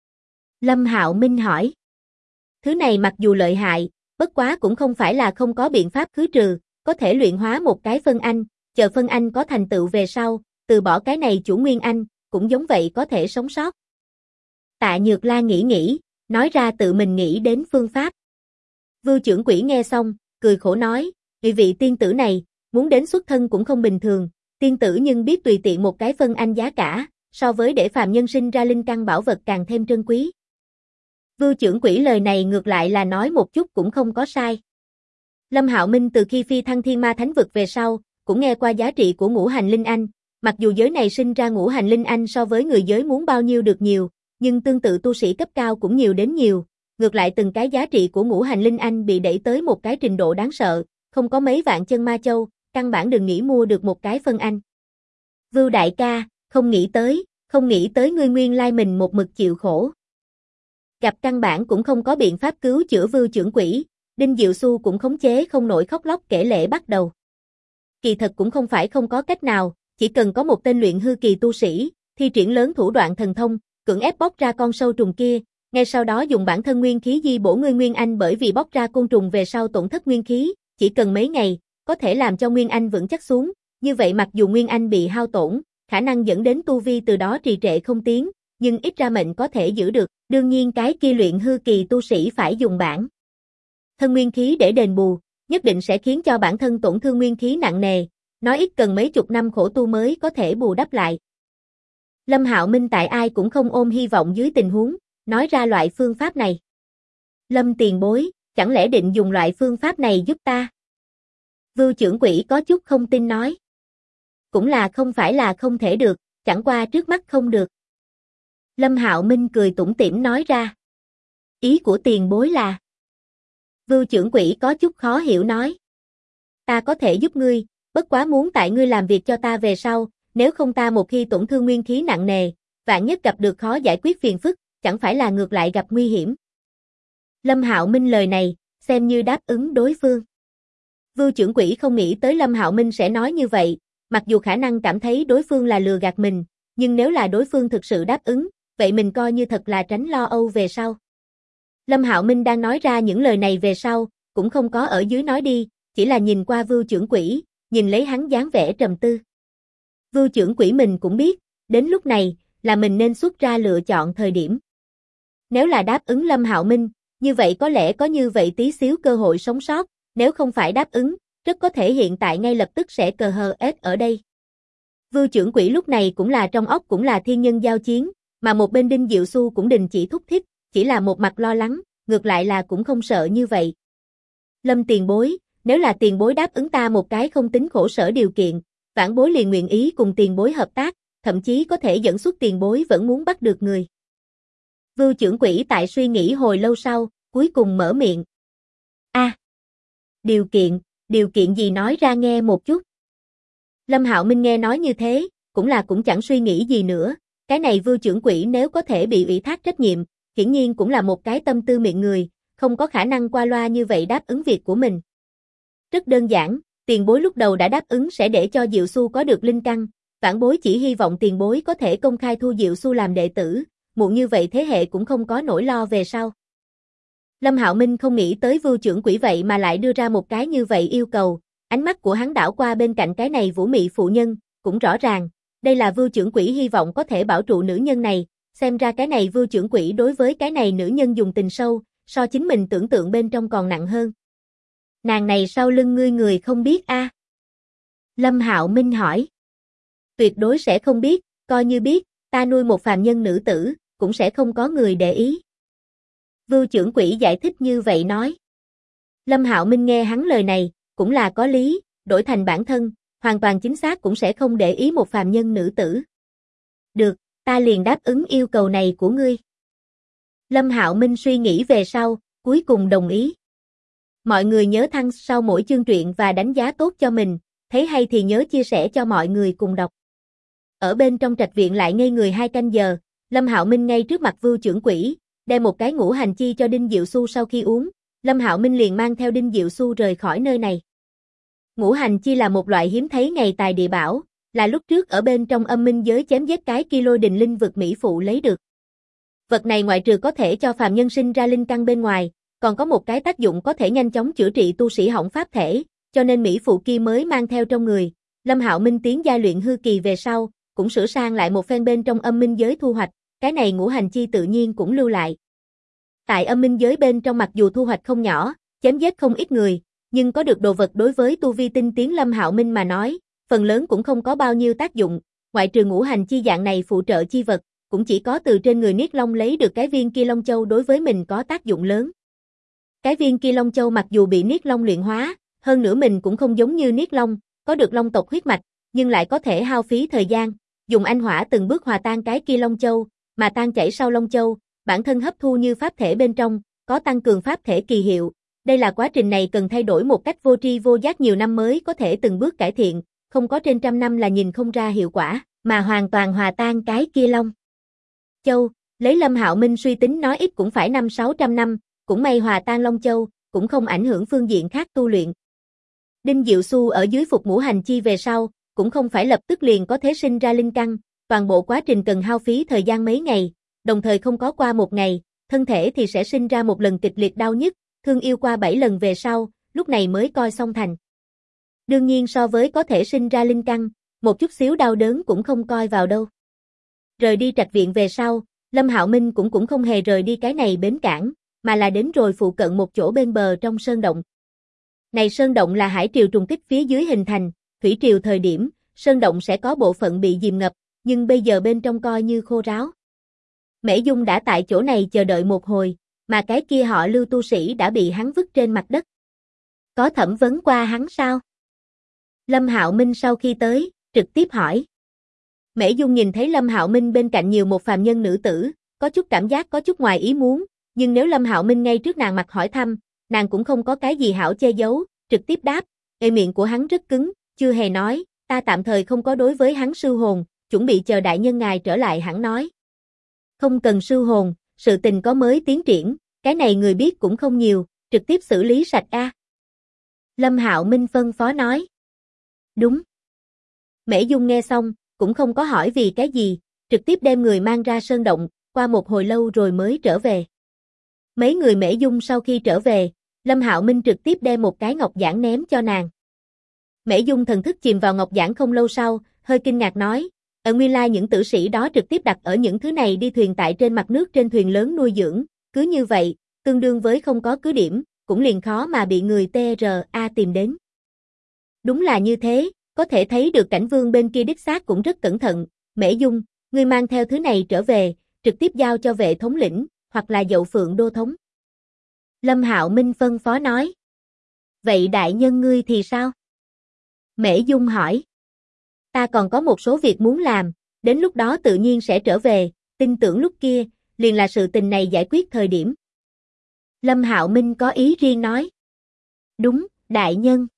Lâm Hạo Minh hỏi. Thứ này mặc dù lợi hại, bất quá cũng không phải là không có biện pháp khứ trừ, có thể luyện hóa một cái phân anh, chờ phân anh có thành tựu về sau, từ bỏ cái này chủ Nguyên Anh, cũng giống vậy có thể sống sót. Tạ Nhược Lan nghĩ, nói ra tự mình nghĩ đến phương pháp. Vưu trưởng quỹ nghe xong, cười khổ nói, vị tiên tử này, muốn đến xuất thân cũng không bình thường, tiên tử nhưng biết tùy tiện một cái phân anh giá cả, so với để phàm nhân sinh ra linh căn bảo vật càng thêm trân quý. Vưu trưởng quỹ lời này ngược lại là nói một chút cũng không có sai. Lâm Hạo Minh từ khi phi thăng thiên ma thánh vực về sau, cũng nghe qua giá trị của ngũ hành linh anh, mặc dù giới này sinh ra ngũ hành linh anh so với người giới muốn bao nhiêu được nhiều, nhưng tương tự tu sĩ cấp cao cũng nhiều đến nhiều, ngược lại từng cái giá trị của ngũ hành linh anh bị đẩy tới một cái trình độ đáng sợ, không có mấy vạn chân ma châu, căn bản đừng nghĩ mua được một cái phân anh. Vưu đại ca, không nghĩ tới ngươi nguyên lai mình một mực chịu khổ. Gặp căn bản cũng không có biện pháp cứu chữa Vưu trưởng quỹ, Đinh Diệu Xu cũng khống chế không nổi khóc lóc kể lể bắt đầu. Kỳ thật cũng không phải không có cách nào, chỉ cần có một tên luyện hư kỳ tu sĩ, thi triển lớn thủ đoạn thần thông, cưỡng ép bóc ra con sâu trùng kia, ngay sau đó dùng bản thân nguyên khí di bổ ngươi Nguyên Anh bởi vì bóc ra côn trùng về sau tổn thất nguyên khí, chỉ cần mấy ngày, có thể làm cho Nguyên Anh vững chắc xuống, như vậy mặc dù Nguyên Anh bị hao tổn, khả năng dẫn đến tu vi từ đó trì trệ không tiến, nhưng ít ra mệnh có thể giữ được, đương nhiên cái kia luyện hư kỳ tu sĩ phải dùng bản thân nguyên khí để đền bù, nhất định sẽ khiến cho bản thân tổn thương nguyên khí nặng nề, nói ít cần mấy chục năm khổ tu mới có thể bù đắp lại. Lâm Hạo Minh tại ai cũng không ôm hy vọng dưới tình huống, nói ra loại phương pháp này. Lâm tiền bối, chẳng lẽ định dùng loại phương pháp này giúp ta? Vưu trưởng quỹ có chút không tin nói. Cũng là không phải là không thể được, chẳng qua trước mắt không được. Lâm Hạo Minh cười tủm tỉm nói ra. Ý của tiền bối là? Vưu trưởng quỹ có chút khó hiểu nói. Ta có thể giúp ngươi, bất quá muốn tại ngươi làm việc cho ta về sau, nếu không ta một khi tổn thương nguyên khí nặng nề, vạn nhất gặp được khó giải quyết phiền phức, chẳng phải là ngược lại gặp nguy hiểm. Lâm Hạo Minh lời này, xem như đáp ứng đối phương. Vưu trưởng quỹ không nghĩ tới Lâm Hạo Minh sẽ nói như vậy, mặc dù khả năng cảm thấy đối phương là lừa gạt mình, nhưng nếu là đối phương thực sự đáp ứng, vậy mình coi như thật là tránh lo âu về sau. Lâm Hạo Minh đang nói ra những lời này về sau, cũng không có ở dưới nói đi, chỉ là nhìn qua Vưu trưởng quỹ, nhìn lấy hắn dáng vẻ trầm tư. Vưu trưởng quỹ mình cũng biết, đến lúc này, là mình nên xuất ra lựa chọn thời điểm. Nếu là đáp ứng Lâm Hạo Minh, như vậy có lẽ có như vậy tí xíu cơ hội sống sót, nếu không phải đáp ứng, rất có thể hiện tại ngay lập tức sẽ cờ hờ ết ở đây. Vưu trưởng quỹ lúc này cũng là trong óc cũng là thiên nhân giao chiến, mà một bên Đinh Diệu Xu cũng đình chỉ thúc thích, chỉ là một mặt lo lắng, ngược lại là cũng không sợ như vậy. Lâm tiền bối, nếu là tiền bối đáp ứng ta một cái không tính khổ sở điều kiện, vãn bối liền nguyện ý cùng tiền bối hợp tác, thậm chí có thể dẫn xuất tiền bối vẫn muốn bắt được người. Vưu trưởng quỹ tại suy nghĩ hồi lâu sau, cuối cùng mở miệng. Điều kiện gì nói ra nghe một chút. Lâm Hạo Minh nghe nói như thế, cũng chẳng suy nghĩ gì nữa, cái này Vưu trưởng quỹ nếu có thể bị ủy thác trách nhiệm, hiển nhiên cũng là một cái tâm tư miệng người, không có khả năng qua loa như vậy đáp ứng việc của mình. Rất đơn giản, tiền bối lúc đầu đã đáp ứng sẽ để cho Diệu Xu có được linh căn, vãn bối chỉ hy vọng tiền bối có thể công khai thu Diệu Xu làm đệ tử, muộn như vậy thế hệ cũng không có nỗi lo về sau. Lâm Hạo Minh không nghĩ tới Vưu trưởng quỹ vậy mà lại đưa ra một cái như vậy yêu cầu, ánh mắt của hắn đảo qua bên cạnh cái này vũ mị phụ nhân, cũng rõ ràng, đây là Vưu trưởng quỹ hy vọng có thể bảo trụ nữ nhân này, xem ra cái này Vưu trưởng quỹ đối với cái này nữ nhân dùng tình sâu, so chính mình tưởng tượng bên trong còn nặng hơn. Nàng này sau lưng ngươi người không biết a? Lâm Hạo Minh hỏi. Tuyệt đối sẽ không biết, coi như biết, ta nuôi một phàm nhân nữ tử, cũng sẽ không có người để ý. Vưu trưởng quỹ giải thích như vậy nói. Lâm Hạo Minh nghe hắn lời này, cũng là có lý, đổi thành bản thân, hoàn toàn chính xác cũng sẽ không để ý một phàm nhân nữ tử. Được, ta liền đáp ứng yêu cầu này của ngươi. Lâm Hạo Minh suy nghĩ về sau, cuối cùng đồng ý. Mọi người nhớ thăng sau mỗi chương truyện và đánh giá tốt cho mình, thấy hay thì nhớ chia sẻ cho mọi người cùng đọc. Ở bên trong trạch viện lại ngây người 2 canh giờ, Lâm Hạo Minh ngay trước mặt Vưu trưởng quỹ, đem một cái ngũ hành chi cho Đinh Diệu Xu sau khi uống, Lâm Hạo Minh liền mang theo Đinh Diệu Xu rời khỏi nơi này. Ngũ hành chi là một loại hiếm thấy ngày tài địa bảo, là lúc trước ở bên trong âm minh giới chém giết cái kia lôi đình linh vực mỹ phụ lấy được. Vật này ngoại trừ có thể cho phàm nhân sinh ra linh căn bên ngoài, còn có một cái tác dụng có thể nhanh chóng chữa trị tu sĩ hỏng pháp thể, cho nên mỹ phụ kia mới mang theo trong người. Lâm Hạo Minh tiến giai luyện hư kỳ về sau, cũng sửa sang lại một phen bên trong âm minh giới thu hoạch, cái này ngũ hành chi tự nhiên cũng lưu lại. Tại âm minh giới bên trong mặc dù thu hoạch không nhỏ, chém giết không ít người, nhưng có được đồ vật đối với tu vi tinh tiến Lâm Hạo Minh mà nói, phần lớn cũng không có bao nhiêu tác dụng, ngoại trừ ngũ hành chi dạng này phụ trợ chi vật, cũng chỉ có từ trên người Niết Long lấy được cái viên kia Long Châu đối với mình có tác dụng lớn. Cái viên kia Long Châu mặc dù bị Niết Long luyện hóa, hơn nữa mình cũng không giống như Niết Long, có được Long tộc huyết mạch, nhưng lại có thể hao phí thời gian, dùng anh hỏa từng bước hòa tan cái kia Long Châu, mà tan chảy sau Long Châu, bản thân hấp thu như pháp thể bên trong, có tăng cường pháp thể kỳ hiệu. Đây là quá trình này cần thay đổi một cách vô tri vô giác nhiều năm mới có thể từng bước cải thiện, không có trên 100 năm là nhìn không ra hiệu quả, mà hoàn toàn hòa tan cái kia Long Châu, lấy Lâm Hạo Minh suy tính nói ít cũng phải 500-600 năm, cũng may hòa tan Long Châu, cũng không ảnh hưởng phương diện khác tu luyện. Đinh Diệu Xu ở dưới phục ngũ hành chi về sau, cũng không phải lập tức liền có thể sinh ra linh căn, toàn bộ quá trình cần hao phí thời gian mấy ngày, đồng thời không có qua một ngày, thân thể thì sẽ sinh ra một lần kịch liệt đau nhức, thương yêu qua 7 lần về sau, lúc này mới coi xong thành. Đương nhiên so với có thể sinh ra linh căn, một chút xíu đau đớn cũng không coi vào đâu. Rời đi trạch viện về sau, Lâm Hạo Minh cũng không hề rời đi cái này bến cảng, mà là đến rồi phụ cận một chỗ bên bờ trong sơn động. Này sơn động là hải triều trùng kích phía dưới hình thành, thủy triều thời điểm, sơn động sẽ có bộ phận bị dìm ngập, nhưng bây giờ bên trong coi như khô ráo. Mễ Dung đã tại chỗ này chờ đợi một hồi, mà cái kia họ Lưu tu sĩ đã bị hắn vứt trên mặt đất. Có thẩm vấn qua hắn sao? Lâm Hạo Minh sau khi tới, trực tiếp hỏi. Mễ Dung nhìn thấy Lâm Hạo Minh bên cạnh nhiều một phàm nhân nữ tử, có chút cảm giác có chút ngoài ý muốn, nhưng nếu Lâm Hạo Minh ngay trước nàng mặt hỏi thăm, nàng cũng không có cái gì hảo che giấu, trực tiếp đáp. Miệng của hắn rất cứng, chưa hề nói, ta tạm thời không có đối với hắn sư hồn, chuẩn bị chờ đại nhân ngài trở lại hẳn nói. Không cần sư hồn, sự tình có mới tiến triển, cái này người biết cũng không nhiều, trực tiếp xử lý sạch a. Lâm Hạo Minh phân phó nói. Đúng. Mễ Dung nghe xong, cũng không có hỏi vì cái gì, trực tiếp đem người mang ra sơn động, qua một hồi lâu rồi mới trở về. Mấy người Mễ Dung sau khi trở về, Lâm Hạo Minh trực tiếp đem một cái ngọc giản ném cho nàng. Mễ Dung thần thức chìm vào ngọc giản không lâu sau, hơi kinh ngạc nói, nguyên lai những tử sĩ đó trực tiếp đặt ở những thứ này đi thuyền tại trên mặt nước trên thuyền lớn nuôi dưỡng, cứ như vậy, tương đương với không có cứ điểm, cũng liền khó mà bị người TRA tìm đến. Đúng là như thế, có thể thấy được cảnh vương bên kia đích xác cũng rất cẩn thận. Mễ Dung, ngươi mang theo thứ này trở về, trực tiếp giao cho vệ thống lĩnh, hoặc là Dậu Phượng đô thống. Lâm Hạo Minh phân phó nói. Vậy đại nhân ngươi thì sao? Mễ Dung hỏi. Ta còn có một số việc muốn làm, đến lúc đó tự nhiên sẽ trở về, tin tưởng lúc kia, liền là sự tình này giải quyết thời điểm. Lâm Hạo Minh có ý riêng nói. Đúng, đại nhân.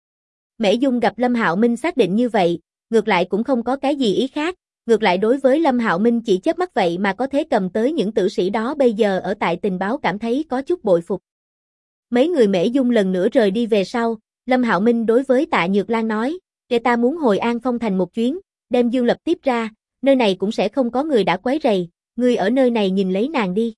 Mễ Dung gặp Lâm Hạo Minh xác định như vậy, ngược lại cũng không có cái gì ý khác, ngược lại đối với Lâm Hạo Minh chỉ chớp mắt vậy mà có thể cầm tới những tử sĩ đó bây giờ ở tại tình báo cảm thấy có chút bội phục. Mấy người Mễ Dung lần nữa rời đi về sau, Lâm Hạo Minh đối với Tạ Nhược Lan nói, để ta muốn hồi An Phong Thành một chuyến, đem Dương Lập tiếp ra, nơi này cũng sẽ không có người đã quấy rầy, ngươi ở nơi này nhìn lấy nàng đi.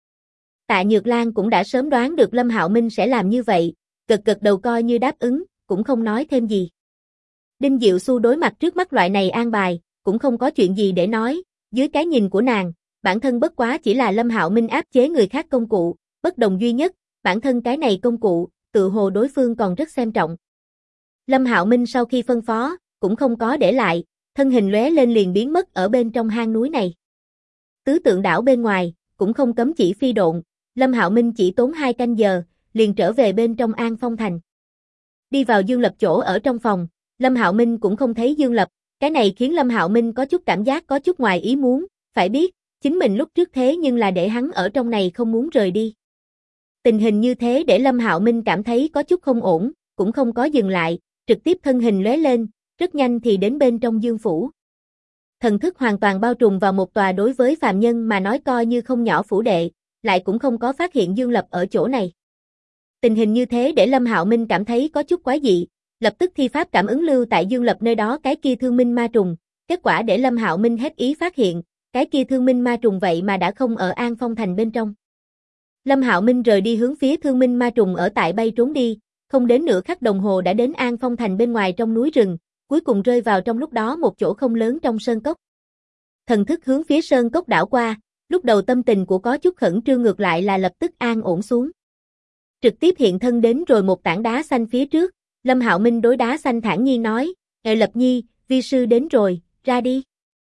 Tạ Nhược Lan cũng đã sớm đoán được Lâm Hạo Minh sẽ làm như vậy, gật gật đầu coi như đáp ứng, cũng không nói thêm gì. Đinh Diệu Xu đối mặt trước mắt loại này an bài, cũng không có chuyện gì để nói, dưới cái nhìn của nàng, bản thân bất quá chỉ là Lâm Hạo Minh áp chế người khác công cụ, bất đồng duy nhất, bản thân cái này công cụ, tự hồ đối phương còn rất xem trọng. Lâm Hạo Minh sau khi phân phó, cũng không có để lại, thân hình lóe lên liền biến mất ở bên trong hang núi này. Tứ Tượng đảo bên ngoài, cũng không cấm chỉ phi độn, Lâm Hạo Minh chỉ tốn 2 canh giờ, liền trở về bên trong An Phong Thành. Đi vào Dương Lập chỗ ở trong phòng, Lâm Hạo Minh cũng không thấy Dương Lập, cái này khiến Lâm Hạo Minh có chút cảm giác có chút ngoài ý muốn, phải biết, chính mình lúc trước thế nhưng là để hắn ở trong này không muốn rời đi. Tình hình như thế để Lâm Hạo Minh cảm thấy có chút không ổn, cũng không có dừng lại, trực tiếp thân hình lóe lên, rất nhanh thì đến bên trong Dương phủ. Thần thức hoàn toàn bao trùm vào một tòa đối với phàm nhân mà nói coi như không nhỏ phủ đệ, lại cũng không có phát hiện Dương Lập ở chỗ này. Tình hình như thế để Lâm Hạo Minh cảm thấy có chút quái dị, lập tức thi pháp cảm ứng lưu tại Dương Lập nơi đó cái kia thương minh ma trùng, kết quả để Lâm Hạo Minh hết ý phát hiện, cái kia thương minh ma trùng vậy mà đã không ở An Phong Thành bên trong. Lâm Hạo Minh rời đi hướng phía thương minh ma trùng ở tại bay trốn đi, không đến nửa khắc đồng hồ đã đến An Phong Thành bên ngoài trong núi rừng, cuối cùng rơi vào trong lúc đó một chỗ không lớn trong sơn cốc. Thần thức hướng phía sơn cốc đảo qua, lúc đầu tâm tình của có chút khẩn trương ngược lại là lập tức an ổn xuống. Trực tiếp hiện thân đến rồi một tảng đá xanh phía trước, Lâm Hạo Minh đối đá xanh thản nhiên nói, Lập Nhi, vi sư đến rồi, ra đi.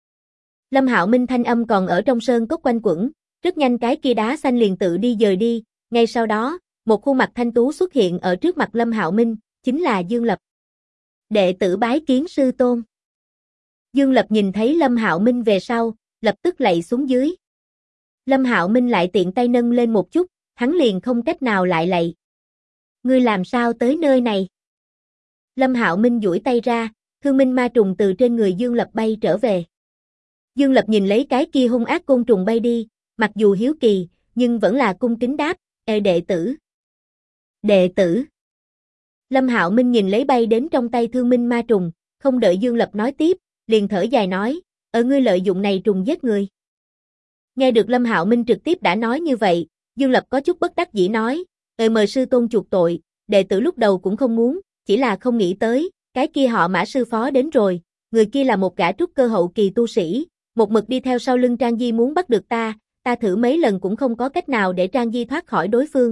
Lâm Hạo Minh thanh âm còn ở trong sơn cốc quanh quẩn, rất nhanh cái kia đá xanh liền tự đi dời đi, ngay sau đó, một khuôn mặt thanh tú xuất hiện ở trước mặt Lâm Hạo Minh, chính là Dương Lập. Đệ tử bái kiến sư tôn. Dương Lập nhìn thấy Lâm Hạo Minh về sau, lập tức lạy xuống dưới. Lâm Hạo Minh lại tiện tay nâng lên một chút, hắn liền không cách nào lại lạy. Ngươi làm sao tới nơi này? Lâm Hạo Minh duỗi tay ra, thương minh ma trùng từ trên người Dương Lập bay trở về. Dương Lập nhìn lấy cái kia hung ác côn trùng bay đi, mặc dù hiếu kỳ, nhưng vẫn là cung kính đáp, đệ tử. Đệ tử. Lâm Hạo Minh nhìn lấy bay đến trong tay thương minh ma trùng, không đợi Dương Lập nói tiếp, liền thở dài nói, ngươi lợi dụng này trùng giết người. Nghe được Lâm Hạo Minh trực tiếp đã nói như vậy, Dương Lập có chút bất đắc dĩ nói, mời sư tôn chuộc tội, đệ tử lúc đầu cũng không muốn, chỉ là không nghĩ tới, cái kia họ Mã sư phó đến rồi, người kia là một gã trúc cơ hậu kỳ tu sĩ, một mực đi theo sau lưng Trang Di muốn bắt được ta thử mấy lần cũng không có cách nào để Trang Di thoát khỏi đối phương,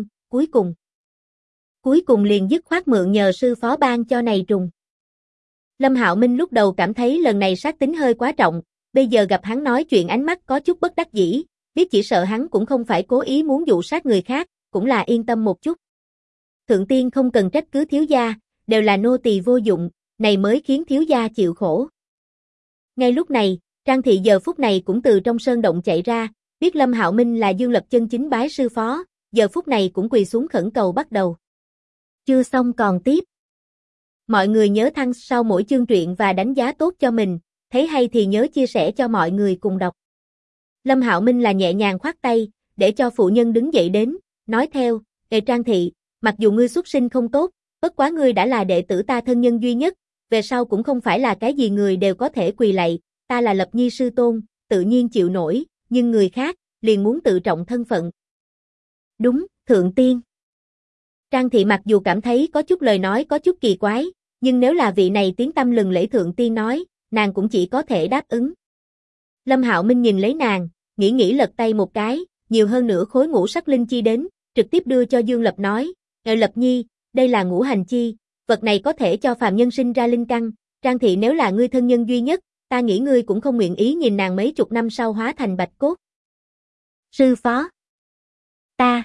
cuối cùng liền dứt khoát mượn nhờ sư phó ban cho này trùng. Lâm Hạo Minh lúc đầu cảm thấy lần này sát tính hơi quá trọng, bây giờ gặp hắn nói chuyện ánh mắt có chút bất đắc dĩ, biết chỉ sợ hắn cũng không phải cố ý muốn dụ sát người khác, cũng là yên tâm một chút. Thượng tiên không cần trách cứ thiếu gia, đều là nô tỳ vô dụng, này mới khiến thiếu gia chịu khổ. Ngay lúc này, Trang thị giờ phút này cũng từ trong sơn động chạy ra, biết Lâm Hạo Minh là Dương Lập chân chính bái sư phó, giờ phút này cũng quỳ xuống khẩn cầu bắt đầu. Chưa xong còn tiếp. Mọi người nhớ thăng sau mỗi chương truyện và đánh giá tốt cho mình, thấy hay thì nhớ chia sẻ cho mọi người cùng đọc. Lâm Hạo Minh là nhẹ nhàng khoát tay, để cho phụ nhân đứng dậy đến, nói theo, Trang thị, mặc dù ngươi xuất sinh không tốt, bất quá ngươi đã là đệ tử ta thân nhân duy nhất, về sau cũng không phải là cái gì người đều có thể quỳ lạy, ta là Lập Nhi sư tôn, tự nhiên chịu nổi, nhưng người khác, liền muốn tự trọng thân phận. Đúng, thượng tiên. Trang thị mặc dù cảm thấy có chút lời nói có chút kỳ quái, nhưng nếu là vị này tiếng tăm lừng lẫy thượng tiên nói, nàng cũng chỉ có thể đáp ứng. Lâm Hạo Minh nhìn lấy nàng, nghĩ lật tay một cái, nhiều hơn nửa khối ngũ sắc linh chi đến, trực tiếp đưa cho Dương Lập nói, Lập Nhi, đây là ngũ hành chi, vật này có thể cho phàm nhân sinh ra linh căn, Trang thị nếu là ngươi thân nhân duy nhất, ta nghĩ ngươi cũng không nguyện ý nhìn nàng mấy chục năm sau hóa thành bạch cốt. Sư phó. Ta.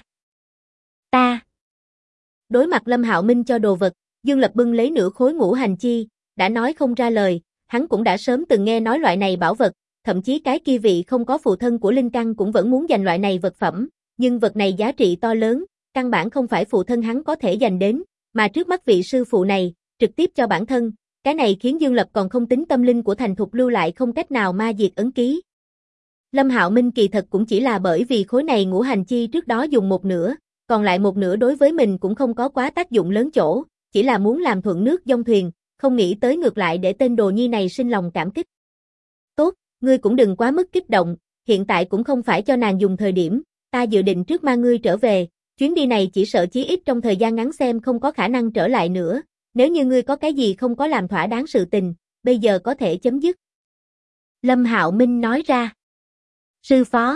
Đối mặt Lâm Hạo Minh cho đồ vật, Dương Lập bưng lấy nửa khối ngũ hành chi, đã nói không ra lời, hắn cũng đã sớm từng nghe nói loại này bảo vật, thậm chí cái kia vị không có phụ thân của linh căn cũng vẫn muốn giành loại này vật phẩm, nhưng vật này giá trị to lớn, căn bản không phải phụ thân hắn có thể giành đến, mà trước mắt vị sư phụ này, trực tiếp cho bản thân, cái này khiến Dương Lập còn không tính tâm linh của thành thục lưu lại không cách nào ma diệt ấn ký. Lâm Hạo Minh kỳ thật cũng chỉ là bởi vì khối này ngũ hành chi trước đó dùng một nửa, còn lại một nửa đối với mình cũng không có quá tác dụng lớn chỗ, chỉ là muốn làm thuận nước dông thuyền, không nghĩ tới ngược lại để tên đồ nhi này sinh lòng cảm kích. Tốt, ngươi cũng đừng quá mức kích động, hiện tại cũng không phải cho nàng dùng thời điểm, ta dự định trước mang ngươi trở về, chuyến đi này chỉ sợ chí ít trong thời gian ngắn xem không có khả năng trở lại nữa, nếu như ngươi có cái gì không có làm thỏa đáng sự tình, bây giờ có thể chấm dứt. Lâm Hạo Minh nói ra. Sư phó,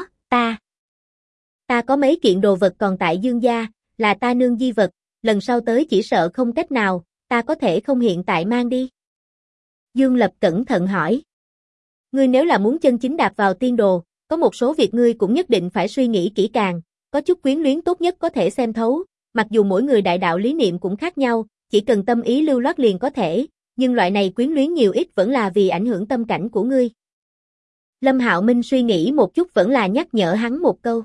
ta có mấy kiện đồ vật còn tại Dương gia, là ta nương di vật, lần sau tới chỉ sợ không cách nào, ta có thể không hiện tại mang đi. Dương Lập cẩn thận hỏi. Ngươi nếu là muốn chân chính đạp vào tiên đồ, có một số việc ngươi cũng nhất định phải suy nghĩ kỹ càng, có chút quyến luyến tốt nhất có thể xem thấu, mặc dù mỗi người đại đạo lý niệm cũng khác nhau, chỉ cần tâm ý lưu loát liền có thể, nhưng loại này quyến luyến nhiều ít vẫn là vì ảnh hưởng tâm cảnh của ngươi. Lâm Hạo Minh suy nghĩ một chút vẫn là nhắc nhở hắn một câu.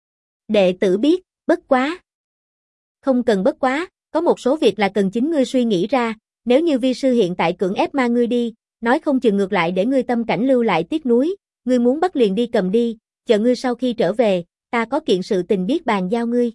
Đệ tử biết, bất quá. Không cần bất quá, có một số việc là cần chính ngươi suy nghĩ ra, nếu như vi sư hiện tại cưỡng ép mang ngươi đi, nói không chừng ngược lại để ngươi tâm cảnh lưu lại tiếc nuối, ngươi muốn bắt liền đi cầm đi, chờ ngươi sau khi trở về, ta có kiện sự tình biết bàn giao ngươi.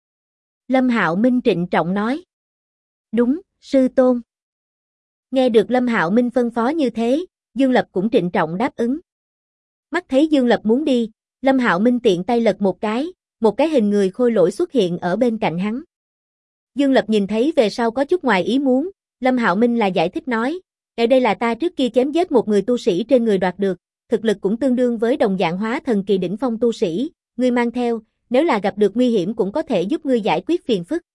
Lâm Hạo Minh trịnh trọng nói. Đúng, sư tôn. Nghe được Lâm Hạo Minh phân phó như thế, Dương Lập cũng trịnh trọng đáp ứng. Mắt thấy Dương Lập muốn đi, Lâm Hạo Minh tiện tay lật một cái hình người khôi lỗi xuất hiện ở bên cạnh hắn. Dương Lập nhìn thấy về sau có chút ngoài ý muốn, Lâm Hạo Minh là giải thích nói, ở đây là ta trước kia chém giết một người tu sĩ trên người đoạt được, thực lực cũng tương đương với đồng dạng hóa thần kỳ đỉnh phong tu sĩ, ngươi mang theo, nếu là gặp được nguy hiểm cũng có thể giúp ngươi giải quyết phiền phức.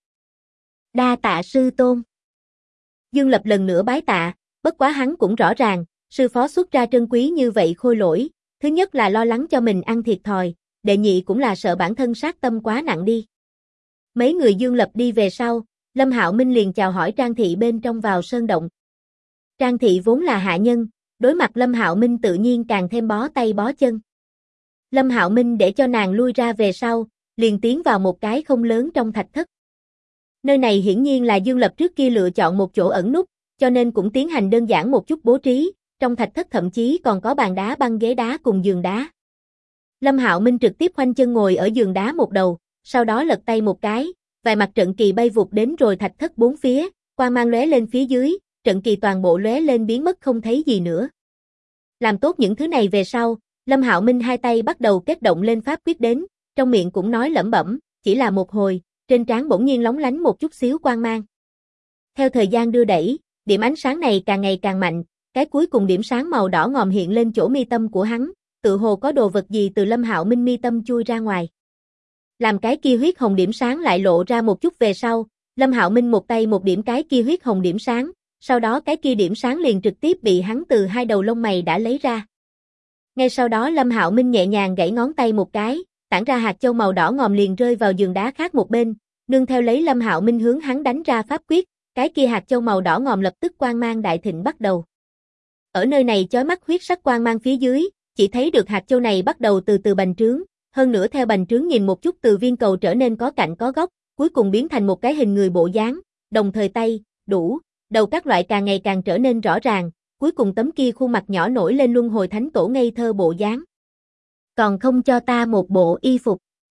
Đa tạ sư tôn. Dương Lập lần nữa bái tạ, bất quá hắn cũng rõ ràng, sư phó xuất ra trân quý như vậy khôi lỗi, thứ nhất là lo lắng cho mình ăn thiệt thòi, đệ nhị cũng là sợ bản thân sát tâm quá nặng đi. Mấy người Dương Lập đi về sau, Lâm Hạo Minh liền chào hỏi Trang thị bên trong vào sơn động. Trang thị vốn là hạ nhân, đối mặt Lâm Hạo Minh tự nhiên càng thêm bó tay bó chân. Lâm Hạo Minh để cho nàng lui ra về sau, liền tiến vào một cái không lớn trong thạch thất. Nơi này hiển nhiên là Dương Lập trước kia lựa chọn một chỗ ẩn núp, cho nên cũng tiến hành đơn giản một chút bố trí, trong thạch thất thậm chí còn có bàn đá băng ghế đá cùng giường đá. Lâm Hạo Minh trực tiếp khoanh chân ngồi ở giường đá một đầu, sau đó lật tay một cái, vài mặt trận kỳ bay vụt đến rồi thạch thất bốn phía, quang mang lóe lên phía dưới, trận kỳ toàn bộ lóe lên biến mất không thấy gì nữa. Làm tốt những thứ này về sau, Lâm Hạo Minh hai tay bắt đầu kết động lên pháp quyết đến, trong miệng cũng nói lẩm bẩm, chỉ là một hồi, trên trán bỗng nhiên lóng lánh một chút xíu quang mang. Theo thời gian đưa đẩy, điểm ánh sáng này càng ngày càng mạnh, cái cuối cùng điểm sáng màu đỏ ngòm hiện lên chỗ mi tâm của hắn, tự hồ có đồ vật gì từ Lâm Hạo Minh mi tâm chui ra ngoài. Làm cái kia huyết hồng điểm sáng lại lộ ra một chút về sau, Lâm Hạo Minh một tay một điểm cái kia huyết hồng điểm sáng, sau đó cái kia điểm sáng liền trực tiếp bị hắn từ hai đầu lông mày đã lấy ra. Ngay sau đó Lâm Hạo Minh nhẹ nhàng gãy ngón tay một cái, tản ra hạt châu màu đỏ ngòm liền rơi vào giường đá khác một bên, nương theo lấy Lâm Hạo Minh hướng hắn đánh ra pháp quyết, cái kia hạt châu màu đỏ ngòm lập tức quang mang đại thịnh bắt đầu. Ở nơi này chói mắt huyết sắc quang mang phía dưới, chỉ thấy được hạt châu này bắt đầu từ từ bành trướng, hơn nữa theo bành trướng nhìn một chút từ viên cầu trở nên có cạnh có góc, cuối cùng biến thành một cái hình người bộ dáng, đồng thời tay, đủ, đầu các loại càng ngày càng trở nên rõ ràng, cuối cùng tấm kia khuôn mặt nhỏ nổi lên luân hồi thánh tổ ngây thơ bộ dáng. Còn không cho ta một bộ y phục.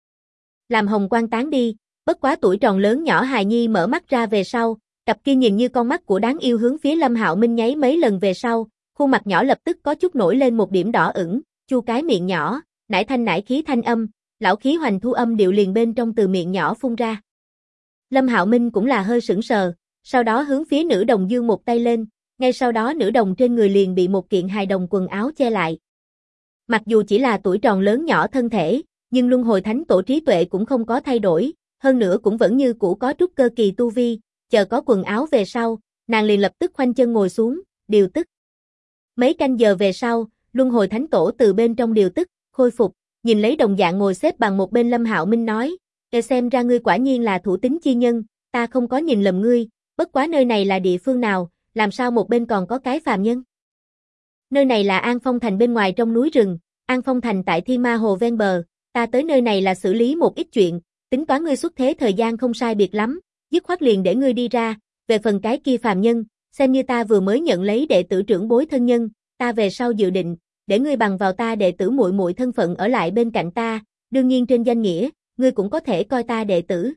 Làm hồng quang tán đi, bất quá tuổi tròn lớn nhỏ hài nhi mở mắt ra về sau, cặp kia nhìn như con mắt của đáng yêu hướng phía Lâm Hạo Minh nháy mấy lần về sau, khuôn mặt nhỏ lập tức có chút nổi lên một điểm đỏ ửng, chu cái miệng nhỏ, nải thanh nải khí thanh âm, lão khí hoành thu âm điệu liền bên trong từ miệng nhỏ phun ra. Lâm Hạo Minh cũng là hơi sững sờ, sau đó hướng phía nữ đồng giương một tay lên, ngay sau đó nữ đồng trên người liền bị một kiện hài đồng quần áo che lại. Mặc dù chỉ là tuổi tròn lớn nhỏ thân thể, nhưng luân hồi thánh tổ trí tuệ cũng không có thay đổi, hơn nữa cũng vẫn như cũ có trúc cơ kỳ tu vi, chờ có quần áo về sau, nàng liền lập tức khoanh chân ngồi xuống, điều tức. Mấy canh giờ về sau, luân hồi thánh tổ từ bên trong điều tức, khôi phục, nhìn lấy đồng dạng ngồi xếp bằng một bên Lâm Hạo Minh nói, xem ra ngươi quả nhiên là thủ tín chi nhân, ta không có nhìn lầm ngươi, bất quá nơi này là địa phương nào, làm sao một bên còn có cái phàm nhân? Nơi này là An Phong Thành bên ngoài trong núi rừng, An Phong Thành tại Thiên Ma Hồ ven bờ, ta tới nơi này là xử lý một ít chuyện, tính toán ngươi xuất thế thời gian không sai biệt lắm, dứt khoát liền để ngươi đi ra, về phần cái kia phàm nhân, xem như ta vừa mới nhận lấy đệ tử trưởng bối thân nhân, ta về sau dự định, để ngươi bằng vào ta đệ tử muội muội thân phận ở lại bên cạnh ta, đương nhiên trên danh nghĩa, ngươi cũng có thể coi ta đệ tử.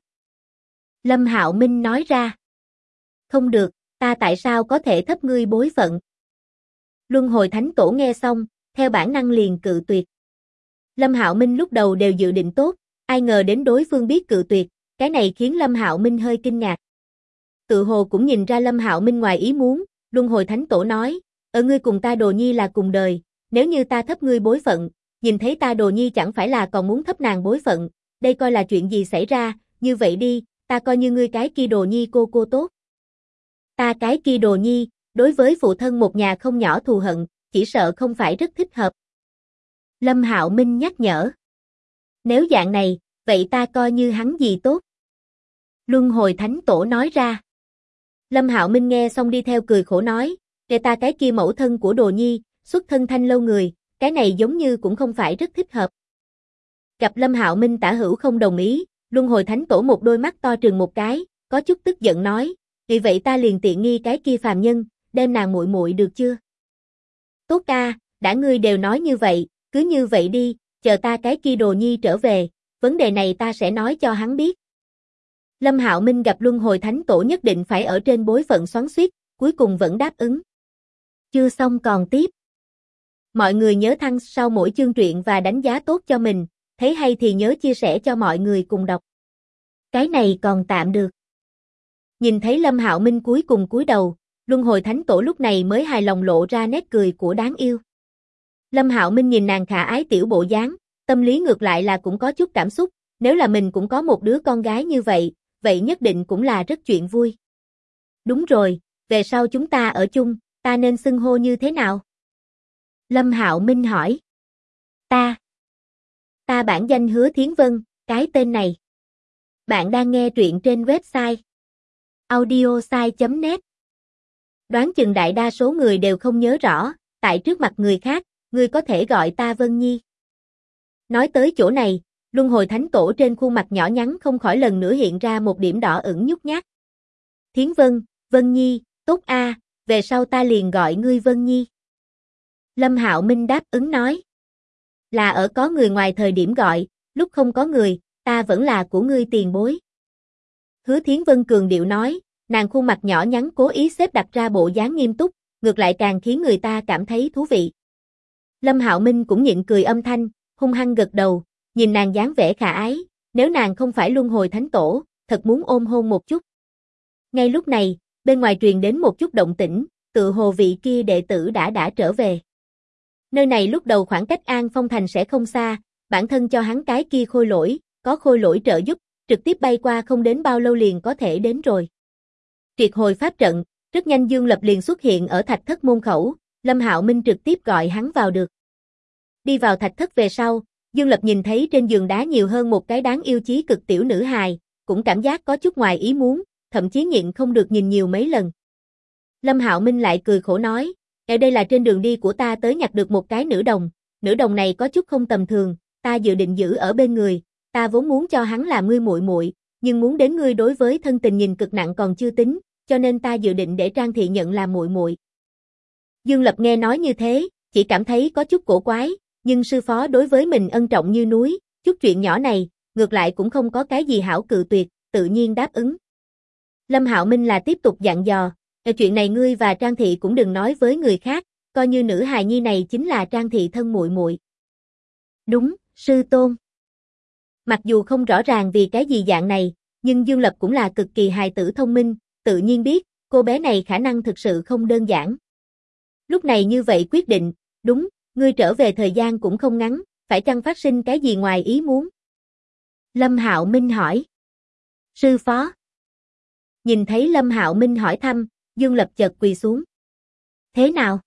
Lâm Hạo Minh nói ra. Không được, ta tại sao có thể thấp ngươi bối phận? Luân hồi thánh tổ nghe xong, theo bản năng liền cự tuyệt. Lâm Hạo Minh lúc đầu đều dự định tốt, ai ngờ đến đối phương biết cự tuyệt, cái này khiến Lâm Hạo Minh hơi kinh ngạc. Tự hồ cũng nhìn ra Lâm Hạo Minh ngoài ý muốn, luân hồi thánh tổ nói, ở ngươi cùng ta đồ nhi là cùng đời, nếu như ta thấp ngươi bối phận, nhìn thấy ta đồ nhi chẳng phải là còn muốn thấp nàng bối phận, đây coi là chuyện gì xảy ra, như vậy đi, ta coi như ngươi cái kia đồ nhi cô tốt. Ta cái kia đồ nhi, đối với phụ thân một nhà không nhỏ thù hận, chỉ sợ không phải rất thích hợp. Lâm Hạo Minh nhắc nhở. Nếu dạng này, vậy ta coi như hắn gì tốt. Luân hồi thánh tổ nói ra. Lâm Hạo Minh nghe xong đi theo cười khổ nói, để ta cái kia mẫu thân của đồ nhi, xuất thân thanh lâu người, cái này giống như cũng không phải rất thích hợp. Gặp Lâm Hạo Minh tả hữu không đồng ý, luân hồi thánh tổ một đôi mắt to trừng một cái, có chút tức giận nói, vì vậy ta liền tiện nghi cái kia phàm nhân, đem nàng muội muội được chưa? Tốt ca, đã ngươi đều nói như vậy, cứ như vậy đi, chờ ta cái kia đồ nhi trở về, vấn đề này ta sẽ nói cho hắn biết. Lâm Hạo Minh gặp luân hồi thánh tổ nhất định phải ở trên bối phận xoắn xuýt, cuối cùng vẫn đáp ứng. Chưa xong còn tiếp. Mọi người nhớ thăng sau mỗi chương truyện và đánh giá tốt cho mình, thấy hay thì nhớ chia sẻ cho mọi người cùng đọc. Cái này còn tạm được. Nhìn thấy Lâm Hạo Minh cuối cùng cúi đầu, luân hồi thánh tổ lúc này mới hài lòng lộ ra nét cười của đáng yêu. Lâm Hạo Minh nhìn nàng khả ái tiểu bộ dáng, tâm lý ngược lại là cũng có chút cảm xúc, nếu là mình cũng có một đứa con gái như vậy, vậy nhất định cũng là rất chuyện vui. Đúng rồi, về sau chúng ta ở chung, ta nên xưng hô như thế nào? Lâm Hạo Minh hỏi. Ta bản danh Hứa Thiến Vân, cái tên này. Bạn đang nghe truyện trên website audiosai.net. Đoán chừng đại đa số người đều không nhớ rõ, tại trước mặt người khác, ngươi có thể gọi ta Vân Nhi. Nói tới chỗ này, luân hồi thánh tổ trên khuôn mặt nhỏ nhắn không khỏi lần nữa hiện ra một điểm đỏ ửng nhút nhát. Thiến Vân, Vân Nhi, tốt a, về sau ta liền gọi ngươi Vân Nhi. Lâm Hạo Minh đáp ứng nói. Là ở có người ngoài thời điểm gọi, lúc không có người, ta vẫn là của ngươi tiền bối. Hứa Thiến Vân cường điệu nói, nàng khuôn mặt nhỏ nhắn cố ý xếp đặt ra bộ dáng nghiêm túc, ngược lại càng khiến người ta cảm thấy thú vị. Lâm Hạo Minh cũng nhịn cười âm thanh, hung hăng gật đầu, nhìn nàng dáng vẻ khả ái, nếu nàng không phải luân hồi thánh tổ, thật muốn ôm hôn một chút. Ngay lúc này, bên ngoài truyền đến một chút động tĩnh, tự hồ vị kia đệ tử đã trở về. Nơi này lúc đầu khoảng cách An Phong Thành sẽ không xa, bản thân cho hắn cái kia khôi lỗi, có khôi lỗi trợ giúp, trực tiếp bay qua không đến bao lâu liền có thể đến rồi. Triệt hồi pháp trận, rất nhanh Dương Lập liền xuất hiện ở thạch thất môn khẩu, Lâm Hạo Minh trực tiếp gọi hắn vào được. Đi vào thạch thất về sau, Dương Lập nhìn thấy trên giường đá nhiều hơn một cái đáng yêu chí cực tiểu nữ hài, cũng cảm giác có chút ngoài ý muốn, thậm chí nhịn không được nhìn nhiều mấy lần. Lâm Hạo Minh lại cười khổ nói, ở đây là trên đường đi của ta tới nhặt được một cái nữ đồng này có chút không tầm thường, ta dự định giữ ở bên người, ta vốn muốn cho hắn làm ngươi muội muội, nhưng muốn đến ngươi đối với thân tình nhìn cực nặng còn chưa tính, cho nên ta dự định để Trang Thị nhận làm muội muội. Dương Lập nghe nói như thế, chỉ cảm thấy có chút cổ quái, nhưng sư phó đối với mình ân trọng như núi, chút chuyện nhỏ này, ngược lại cũng không có cái gì hảo cự tuyệt, tự nhiên đáp ứng. Lâm Hạo Minh là tiếp tục dặn dò, chuyện này ngươi và Trang Thị cũng đừng nói với người khác, coi như nữ hài nhi này chính là Trang Thị thân muội muội. Đúng, sư tôn. Mặc dù không rõ ràng vì cái gì dạng này, nhưng Dương Lập cũng là cực kỳ hài tử thông minh, tự nhiên biết, cô bé này khả năng thực sự không đơn giản. Lúc này như vậy quyết định, đúng, ngươi trở về thời gian cũng không ngắn, phải chăng phát sinh cái gì ngoài ý muốn? Lâm Hạo Minh hỏi. Sư phó. Nhìn thấy Lâm Hạo Minh hỏi thăm, Dương Lập chợt quỳ xuống. Thế nào?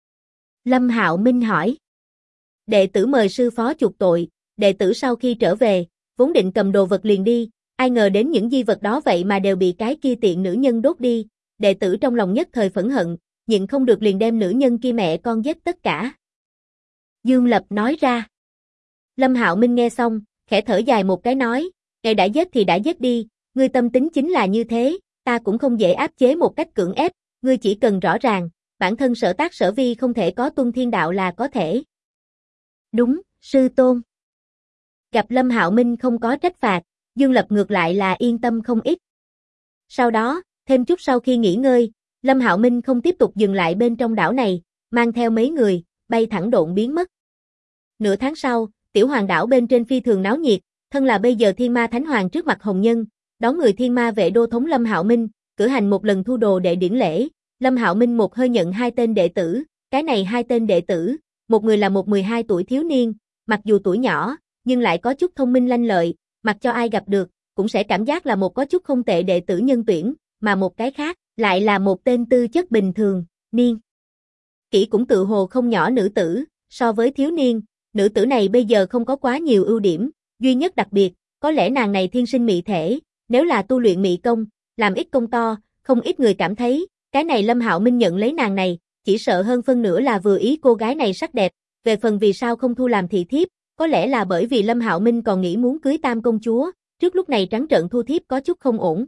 Lâm Hạo Minh hỏi. Đệ tử mời sư phó chuộc tội, đệ tử sau khi trở về, vốn định cầm đồ vật liền đi, ai ngờ đến những di vật đó vậy mà đều bị cái kia tiện nữ nhân đốt đi, đệ tử trong lòng nhất thời phẫn hận, nhịn không được liền đem nữ nhân kia mẹ con giết tất cả. Dương Lập nói ra. Lâm Hạo Minh nghe xong, khẽ thở dài một cái nói, ngài đã giết thì đã giết đi, ngươi tâm tính chính là như thế, ta cũng không dễ áp chế một cách cưỡng ép, ngươi chỉ cần rõ ràng, bản thân sở tác sở vi không thể có tuân thiên đạo là có thể. Đúng, sư tôn. Gặp Lâm Hạo Minh không có trách phạt, Dương Lập ngược lại là yên tâm không ít. Sau đó, thêm chút sau khi nghỉ ngơi, Lâm Hạo Minh không tiếp tục dừng lại bên trong đảo này, mang theo mấy người, bay thẳng độn biến mất. Nửa tháng sau, tiểu hoàng đảo bên trên phi thường náo nhiệt, thân là bây giờ Thiên Ma Thánh Hoàng trước mặt hồng nhân, đón người Thiên Ma vệ đô thống Lâm Hạo Minh, cử hành một lần thu đồ đệ điển lễ, Lâm Hạo Minh một hơi nhận 2 tên đệ tử, cái này 2 tên đệ tử, một người là một 12 tuổi thiếu niên, mặc dù tuổi nhỏ, nhưng lại có chút thông minh lanh lợi, mặc cho ai gặp được, cũng sẽ cảm giác là một có chút không tệ đệ tử nhân tuyển, mà một cái khác, lại là một tên tư chất bình thường, niên. Kỷ cũng tự hồ không nhỏ nữ tử, so với thiếu niên, nữ tử này bây giờ không có quá nhiều ưu điểm, duy nhất đặc biệt, có lẽ nàng này thiên sinh mị thể, nếu là tu luyện mị công, làm ít công to, không ít người cảm thấy, cái này Lâm Hạo Minh nhận lấy nàng này, chỉ sợ hơn phân nửa là vừa ý cô gái này sắc đẹp, về phần vì sao không thu làm thị thiếp, có lẽ là bởi vì Lâm Hạo Minh còn nghĩ muốn cưới Tam công chúa, trước lúc này trắng trợn thu thiếp có chút không ổn.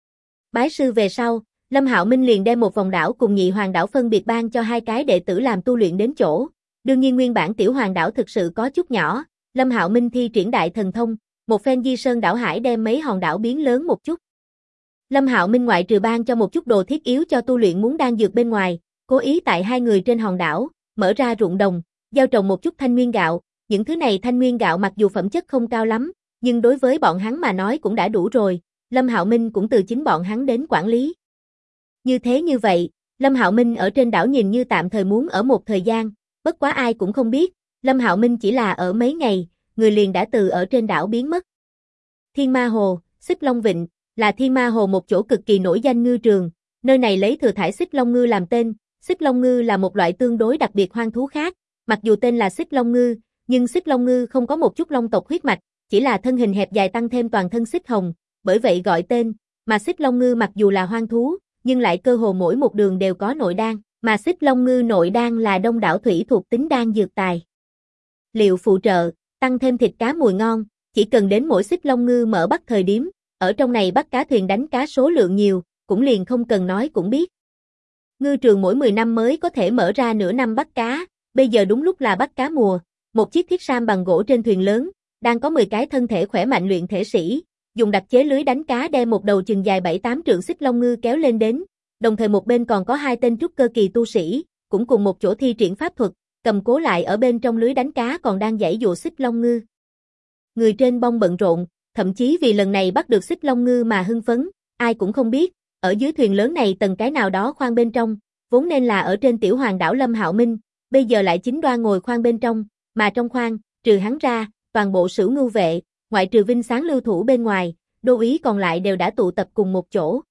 Bái sư về sau, Lâm Hạo Minh liền đem một vòng đảo cùng nhị hoàng đảo phân biệt ban cho 2 cái đệ tử làm tu luyện đến chỗ. Đương nhiên nguyên bản tiểu hoàng đảo thực sự có chút nhỏ, Lâm Hạo Minh thi triển đại thần thông, một phen di sơn đảo hải đem mấy hòn đảo biến lớn một chút. Lâm Hạo Minh ngoại trừ ban cho một chút đồ thiết yếu cho tu luyện muốn đan dược bên ngoài, cố ý tại 2 người trên hòn đảo, mở ra ruộng đồng, gieo trồng một chút thanh nguyên gạo, những thứ này thanh nguyên gạo mặc dù phẩm chất không cao lắm, nhưng đối với bọn hắn mà nói cũng đã đủ rồi, Lâm Hạo Minh cũng từ chính bọn hắn đến quản lý. Như thế như vậy, Lâm Hạo Minh ở trên đảo nhìn như tạm thời muốn ở một thời gian, bất quá ai cũng không biết, Lâm Hạo Minh chỉ là ở mấy ngày, người liền đã từ ở trên đảo biến mất. Thiên Ma Hồ, Xích Long Vịnh, là Thiên Ma Hồ một chỗ cực kỳ nổi danh ngư trường, nơi này lấy thừa thải xích long ngư làm tên, xích long ngư là một loại tương đối đặc biệt hoang thú khác, mặc dù tên là xích long ngư, nhưng xích long ngư không có một chút long tộc huyết mạch, chỉ là thân hình hẹp dài tăng thêm toàn thân xích hồng, bởi vậy gọi tên, mà xích long ngư mặc dù là hoang thú, nhưng lại cơ hồ mỗi một đường đều có nội đan, mà xích long ngư nội đan là đông đảo thủy thuộc tính đan dược tài. Liệu phụ trợ, tăng thêm thịt cá mùi ngon, chỉ cần đến mỗi xích long ngư mở bắt thời điểm, ở trong này bắt cá thuyền đánh cá số lượng nhiều, cũng liền không cần nói cũng biết. Ngư trường mỗi 10 năm mới có thể mở ra nửa năm bắt cá, bây giờ đúng lúc là bắt cá mùa, một chiếc thiết sam bằng gỗ trên thuyền lớn, đang có 10 cái thân thể khỏe mạnh luyện thể sĩ, dùng đặc chế lưới đánh cá đem một đầu chừng dài 7-8 trượng xích long ngư kéo lên đến, đồng thời một bên còn có 2 tên trúc cơ kỳ tu sĩ, cũng cùng một chỗ thi triển pháp thuật, cầm cố lại ở bên trong lưới đánh cá còn đang giãy dụa xích long ngư. Người trên bông bận rộn, thậm chí vì lần này bắt được xích long ngư mà hưng phấn, ai cũng không biết, ở dưới thuyền lớn này tầng cái nào đó khoang bên trong, vốn nên là ở trên tiểu hoàng đảo Lâm Hạo Minh, bây giờ lại chính đoan ngồi khoang bên trong, mà trong khoang, trừ hắn ra, toàn bộ Sửu Ngưu vệ, ngoại trừ Vinh Sáng lưu thủ bên ngoài, đô úy còn lại đều đã tụ tập cùng một chỗ.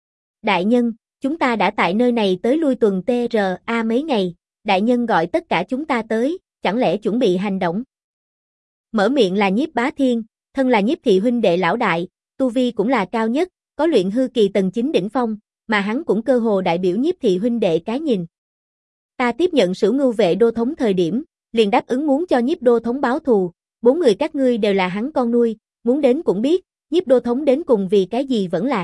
Đại nhân, chúng ta đã tại nơi này tới lui tuần TRA mấy ngày, đại nhân gọi tất cả chúng ta tới, chẳng lẽ chuẩn bị hành động? Mở miệng là Nhiếp Bá Thiên, thân là Nhiếp thị huynh đệ lão đại, tu vi cũng là cao nhất, có luyện hư kỳ tầng 9 đỉnh phong, mà hắn cũng cơ hồ đại biểu Nhiếp thị huynh đệ cái nhìn. Ta tiếp nhận Sửu Ngưu vệ đô thống thời điểm, liền đáp ứng muốn cho Nhiếp đô thống báo thù, 4 người các ngươi đều là hắn con nuôi, muốn đến cũng biết, Nhiếp đô thống đến cùng vì cái gì vẫn lạc.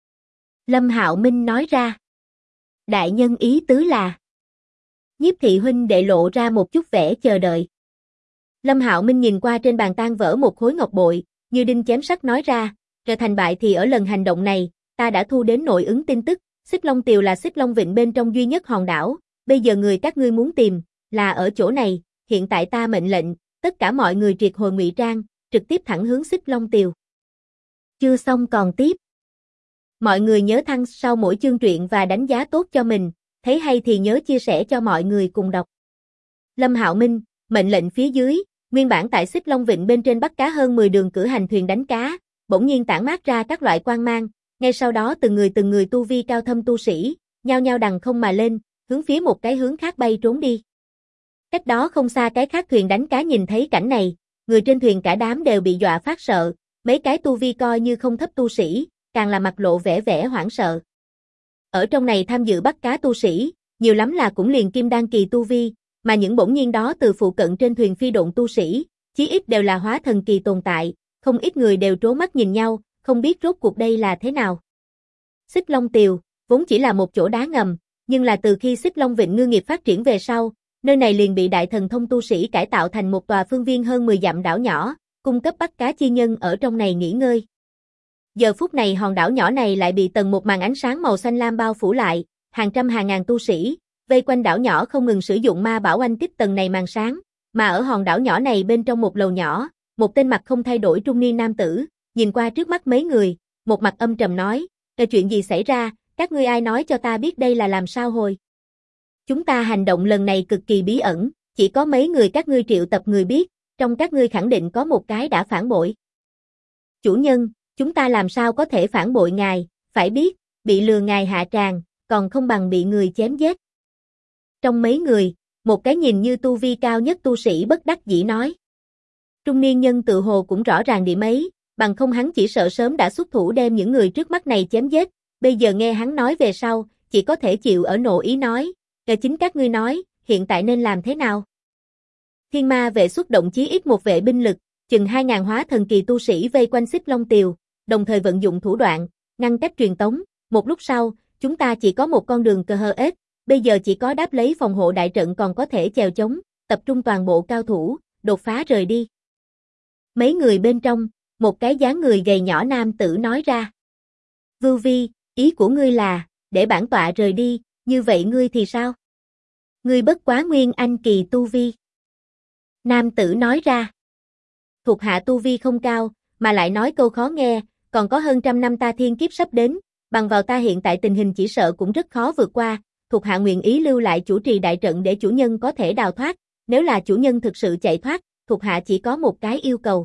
Lâm Hạo Minh nói ra. Đại nhân ý tứ là. Nhiếp thị huynh đệ lộ ra một chút vẻ chờ đợi. Lâm Hạo Minh nhìn qua trên bàn tan vỡ một khối ngọc bội, như đinh chém sắt nói ra, trở thành bại thì ở lần hành động này, ta đã thu đến nội ứng tin tức, Xích Long Tiều là Xích Long Vịnh bên trong duy nhất hòn đảo, bây giờ người các ngươi muốn tìm, là ở chỗ này, hiện tại ta mệnh lệnh, tất cả mọi người triệt hồi ngụy trang, trực tiếp thẳng hướng Xích Long Tiều. Chưa xong còn tiếp. Mọi người nhớ thăng sau mỗi chương truyện và đánh giá tốt cho mình, thấy hay thì nhớ chia sẻ cho mọi người cùng đọc. Lâm Hạo Minh, mệnh lệnh phía dưới, nguyên bản tại Xích Long Vịnh bên trên bắt cá hơn 10 đường cử hành thuyền đánh cá, bỗng nhiên tản mát ra các loại quang mang, ngay sau đó từng người tu vi cao thâm tu sĩ, nhao nhao đằng không mà lên, hướng phía một cái hướng khác bay trốn đi. Cách đó không xa cái khác thuyền đánh cá nhìn thấy cảnh này, người trên thuyền cả đám đều bị dọa phát sợ, mấy cái tu vi coi như không thấp tu sĩ, càng là mặt lộ vẻ hoảng sợ. Ở trong này tham dự bắt cá tu sĩ, nhiều lắm là cũng liền kim đan kỳ tu vi, mà những bỗng nhiên đó từ phụ cận trên thuyền phi độn tu sĩ, chí ít đều là hóa thần kỳ tồn tại, không ít người đều trố mắt nhìn nhau, không biết rốt cuộc đây là thế nào. Xích Long Tiều, vốn chỉ là một chỗ đá ngầm, nhưng là từ khi Xích Long Vịnh ngư nghiệp phát triển về sau, nơi này liền bị đại thần thông tu sĩ cải tạo thành một tòa phương viên hơn 10 dặm đảo nhỏ, cung cấp bắt cá chi nhân ở trong này nghỉ ngơi. Giờ phút này hòn đảo nhỏ này lại bị tầng một màn ánh sáng màu xanh lam bao phủ lại, hàng trăm hàng ngàn tu sĩ, vây quanh đảo nhỏ không ngừng sử dụng ma bảo oanh kích tầng này màn sáng, mà ở hòn đảo nhỏ này bên trong một lầu nhỏ, một tên mặt không thay đổi trung niên nam tử, nhìn qua trước mắt mấy người, một mặt âm trầm nói, chuyện gì xảy ra, các ngươi ai nói cho ta biết đây là làm sao hồi? Chúng ta hành động lần này cực kỳ bí ẩn, chỉ có mấy người các ngươi triệu tập người biết, trong các ngươi khẳng định có một cái đã phản bội. Chủ nhân, chúng ta làm sao có thể phản bội ngài, phải biết, bị lừa ngài hạ tràng, còn không bằng bị người chém giết. Trong mấy người, một cái nhìn như tu vi cao nhất tu sĩ bất đắc dĩ nói. Trung niên nhân tự hồ cũng rõ ràng điểm ấy, bằng không hắn chỉ sợ sớm đã xuất thủ đem những người trước mắt này chém giết, bây giờ nghe hắn nói về sau, chỉ có thể chịu ở nộ ý nói, chính các ngươi nói, hiện tại nên làm thế nào? Thiên ma vệ xuất động chí ít một vệ binh lực, chừng 2.000 hóa thần kỳ tu sĩ vây quanh Xích Long Tiều, đồng thời vận dụng thủ đoạn, ngăn cách truyền tống, một lúc sau, chúng ta chỉ có một con đường cơ hơ ếch, bây giờ chỉ có đáp lấy phòng hộ đại trận còn có thể chèo chống, tập trung toàn bộ cao thủ, đột phá rời đi. Mấy người bên trong, một cái dáng người gầy nhỏ nam tử nói ra. Vưu Vi, ý của ngươi là, để bản tọa rời đi, như vậy ngươi thì sao? Ngươi bất quá nguyên anh kỳ tu vi. Nam tử nói ra. Thuộc hạ tu vi không cao, mà lại nói câu khó nghe, còn có hơn trăm năm ta thiên kiếp sắp đến, bằng vào ta hiện tại tình hình chỉ sợ cũng rất khó vượt qua, thuộc hạ nguyện ý lưu lại chủ trì đại trận để chủ nhân có thể đào thoát, nếu là chủ nhân thực sự chạy thoát, thuộc hạ chỉ có một cái yêu cầu.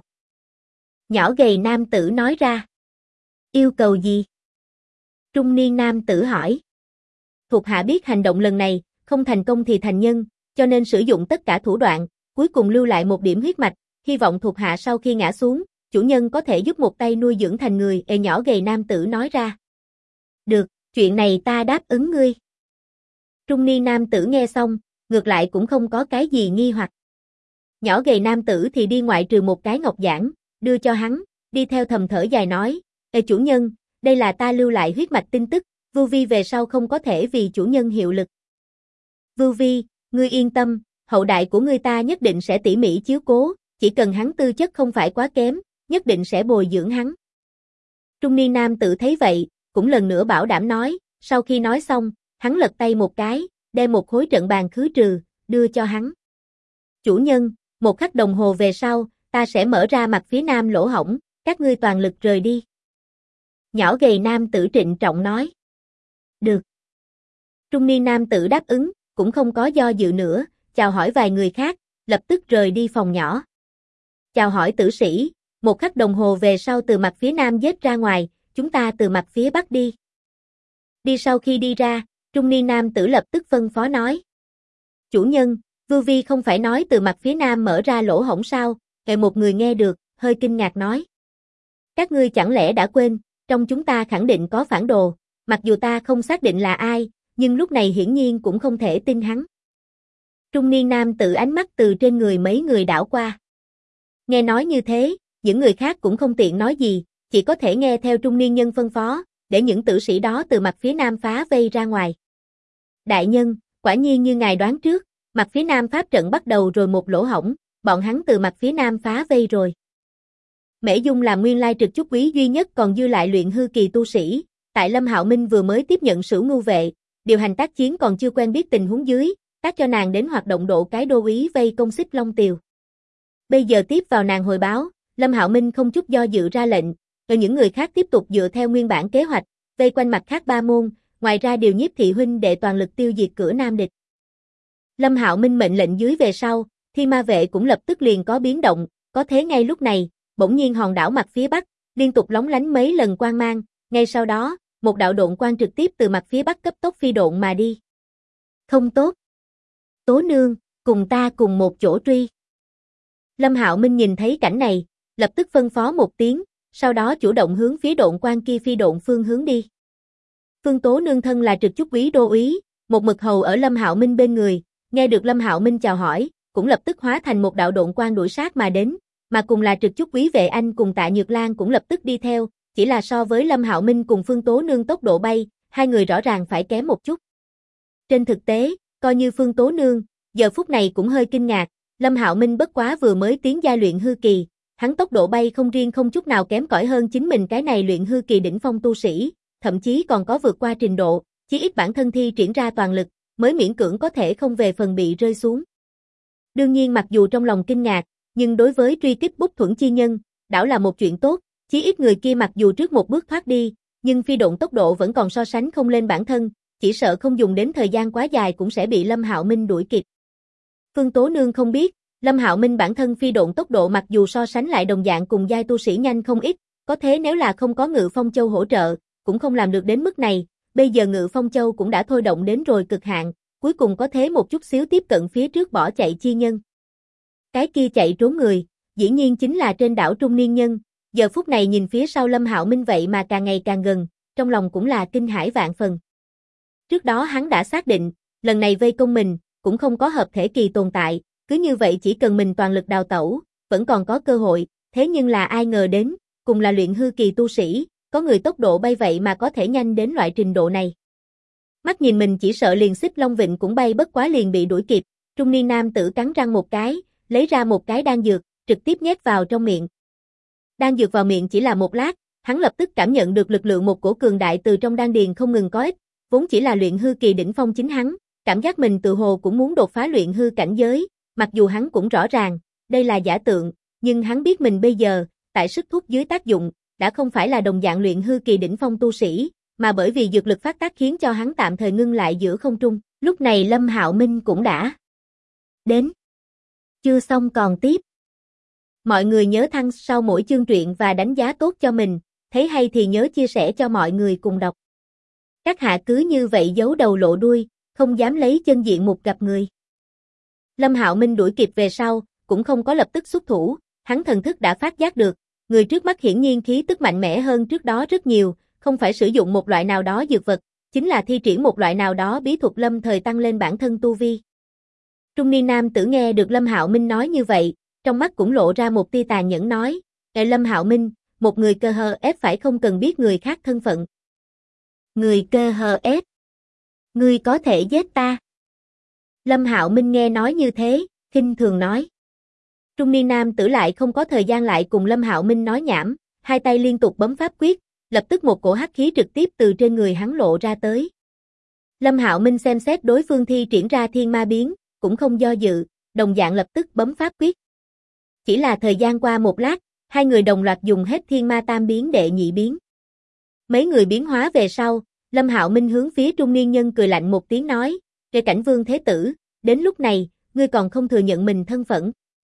Nhỏ gầy nam tử nói ra. Yêu cầu gì? Trung niên nam tử hỏi. Thuộc hạ biết hành động lần này, không thành công thì thành nhân, cho nên sử dụng tất cả thủ đoạn, cuối cùng lưu lại một điểm huyết mạch, hy vọng thuộc hạ sau khi ngã xuống, chủ nhân có thể giúp một tay nuôi dưỡng thành người. Nhỏ gầy nam tử nói ra. Được, chuyện này ta đáp ứng ngươi. Trung niên nam tử nghe xong, ngược lại cũng không có cái gì nghi hoặc. Nhỏ gầy nam tử thì đi ngoại trừ một cái ngọc giản, đưa cho hắn, đi theo thầm thở dài nói, chủ nhân, đây là ta lưu lại huyết mạch tin tức, Vưu Vi về sau không có thể vì chủ nhân hiệu lực. Vưu Vi, ngươi yên tâm, hậu đại của ngươi ta nhất định sẽ tỉ mỉ chiếu cố, chỉ cần hắn tư chất không phải quá kém, nhất định sẽ bồi dưỡng hắn. Trung niên nam tử thấy vậy, cũng lần nữa bảo đảm nói, sau khi nói xong, hắn lật tay một cái, đem một khối trận bàn khứ trừ, đưa cho hắn. Chủ nhân, một khắc đồng hồ về sau, ta sẽ mở ra mặt phía nam lỗ hổng, các ngươi toàn lực rời đi. Nhỏ gầy nam tử trịnh trọng nói. Được. Trung niên nam tử đáp ứng, cũng không có do dự nữa, chào hỏi vài người khác, lập tức rời đi phòng nhỏ. Chào hỏi tử sĩ, một khắc đồng hồ về sau từ mặt phía nam giết ra ngoài, chúng ta từ mặt phía bắc đi. Đi sau khi đi ra, trung niên nam tử lập tức phân phó nói. Chủ nhân, Vưu Vi không phải nói từ mặt phía nam mở ra lỗ hổng sao, Một người nghe được, hơi kinh ngạc nói. Các ngươi chẳng lẽ đã quên, trong chúng ta khẳng định có phản đồ, mặc dù ta không xác định là ai, nhưng lúc này hiển nhiên cũng không thể tin hắn. Trung niên nam tử ánh mắt từ trên người mấy người đảo qua. Nghe nói như thế, những người khác cũng không tiện nói gì, chỉ có thể nghe theo trung niên nhân phân phó, để những tử sĩ đó từ mặt phía nam phá vây ra ngoài. Đại nhân, quả nhiên như ngài đoán trước, mặt phía nam pháp trận bắt đầu rồi một lỗ hổng, bọn hắn từ mặt phía nam phá vây rồi. Mễ Dung là nguyên lai trực chúc quý duy nhất còn dư lại luyện hư kỳ tu sĩ, tại Lâm Hạo Minh vừa mới tiếp nhận Sửu Ngưu vệ, điều hành tác chiến còn chưa quen biết tình huống dưới, tác cho nàng đến hoạt động độ cái đô úy vây công Xích Long Tiều. Bây giờ tiếp vào nàng hồi báo, Lâm Hạo Minh không chút do dự ra lệnh, rồi những người khác tiếp tục dựa theo nguyên bản kế hoạch, vây quanh mặt khác ba môn, ngoài ra điều Nhiếp thị huynh đệ toàn lực tiêu diệt cửa Nam địch. Lâm Hạo Minh mệnh lệnh dưới về sau, Thiên Ma vệ cũng lập tức liền có biến động, có thế ngay lúc này, bỗng nhiên hòn đảo mặt phía bắc, liên tục lóng lánh mấy lần quang mang, ngay sau đó, một đạo độn quang trực tiếp từ mặt phía bắc cấp tốc phi độn mà đi. Không tốt. Tố nương, cùng ta cùng một chỗ truy. Lâm Hạo Minh nhìn thấy cảnh này, lập tức phân phó một tiếng, sau đó chủ động hướng phía độn quang kia phi độn phương hướng đi. Phương Tố nương thân là trực chúc quý đô úy, một mực hầu ở Lâm Hạo Minh bên người, nghe được Lâm Hạo Minh chào hỏi, cũng lập tức hóa thành một đạo độn quang đuổi sát mà đến, mà cùng là trực chúc quý vệ anh cùng Tạ Nhược Lan cũng lập tức đi theo, chỉ là so với Lâm Hạo Minh cùng Phương Tố nương tốc độ bay, hai người rõ ràng phải kém một chút. Trên thực tế, coi như Phương Tố nương, giờ phút này cũng hơi kinh ngạc, Lâm Hạo Minh bất quá vừa mới tiến giai luyện hư kỳ, hắn tốc độ bay không riêng không chút nào kém cỏi hơn chính mình cái này luyện hư kỳ đỉnh phong tu sĩ, thậm chí còn có vượt qua trình độ, chí ít bản thân thi triển ra toàn lực, mới miễn cưỡng có thể không về phần bị rơi xuống. Đương nhiên mặc dù trong lòng kinh ngạc, nhưng đối với truy kích Bút Thuẫn chi nhân, đảo là một chuyện tốt, chí ít người kia mặc dù trước một bước thoát đi, nhưng phi độn tốc độ vẫn còn so sánh không lên bản thân, chỉ sợ không dùng đến thời gian quá dài cũng sẽ bị Lâm Hạo Minh đuổi kịp. Phương Tố nương không biết, Lâm Hạo Minh bản thân phi độn tốc độ mặc dù so sánh lại đồng dạng cùng giai tu sĩ nhanh không ít, có thế nếu là không có Ngự Phong Châu hỗ trợ, cũng không làm được đến mức này, bây giờ Ngự Phong Châu cũng đã thôi động đến rồi cực hạn, cuối cùng có thế một chút xíu tiếp cận phía trước bỏ chạy chi nhân. Cái kia chạy trốn người, dĩ nhiên chính là trên đảo trung niên nhân, giờ phút này nhìn phía sau Lâm Hạo Minh vậy mà càng ngày càng gần, trong lòng cũng là kinh hãi vạn phần. Trước đó hắn đã xác định, lần này vây công mình, cũng không có hợp thể kỳ tồn tại, cứ như vậy chỉ cần mình toàn lực đào tẩu, vẫn còn có cơ hội, thế nhưng là ai ngờ đến, cùng là luyện hư kỳ tu sĩ, có người tốc độ bay vậy mà có thể nhanh đến loại trình độ này. Mắt nhìn mình chỉ sợ liền Xích Long Vịnh cũng bay bất quá liền bị đuổi kịp, trung niên nam tử cắn răng một cái, lấy ra một cái đan dược, trực tiếp nhét vào trong miệng. Đan dược vào miệng chỉ là một lát, hắn lập tức cảm nhận được lực lượng một cổ cường đại từ trong đan điền không ngừng có ích, vốn chỉ là luyện hư kỳ đỉnh phong chính hắn, cảm giác mình tự hồ cũng muốn đột phá luyện hư cảnh giới, mặc dù hắn cũng rõ ràng, đây là giả tượng, nhưng hắn biết mình bây giờ, tại sức thuốc dưới tác dụng, đã không phải là đồng dạng luyện hư kỳ đỉnh phong tu sĩ, mà bởi vì dược lực phát tác khiến cho hắn tạm thời ngưng lại giữa không trung, lúc này Lâm Hạo Minh cũng đã đến. Chưa xong còn tiếp. Mọi người nhớ thăng sau mỗi chương truyện và đánh giá tốt cho mình, thấy hay thì nhớ chia sẻ cho mọi người cùng đọc. Các hạ cứ như vậy giấu đầu lộ đuôi, không dám lấy chân diện mục gặp người. Lâm Hạo Minh đuổi kịp về sau, cũng không có lập tức xuất thủ, hắn thần thức đã phát giác được, người trước mắt hiển nhiên khí tức mạnh mẽ hơn trước đó rất nhiều, không phải sử dụng một loại nào đó dược vật, chính là thi triển một loại nào đó bí thuật lâm thời tăng lên bản thân tu vi. Trung niên nam tử nghe được Lâm Hạo Minh nói như vậy, trong mắt cũng lộ ra một tia tàn nhẫn nói, Lâm Hạo Minh, một người cơ hờ ép phải không cần biết người khác thân phận. Người cơ hờ ép? Ngươi có thể giết ta? Lâm Hạo Minh nghe nói như thế, khinh thường nói. Trung niên nam tử lại không có thời gian lại cùng Lâm Hạo Minh nói nhảm, hai tay liên tục bấm pháp quyết, lập tức một cổ hắc khí trực tiếp từ trên người hắn lộ ra tới. Lâm Hạo Minh xem xét đối phương thi triển ra thiên ma biến, cũng không do dự, đồng dạng lập tức bấm pháp quyết. Chỉ là thời gian qua một lát, hai người đồng loạt dùng hết thiên ma tam biến đệ nhị biến. Mấy người biến hóa về sau, Lâm Hạo Minh hướng phía trung niên nhân cười lạnh một tiếng nói, "Kệ Cảnh Vương thế tử, đến lúc này, ngươi còn không thừa nhận mình thân phận?"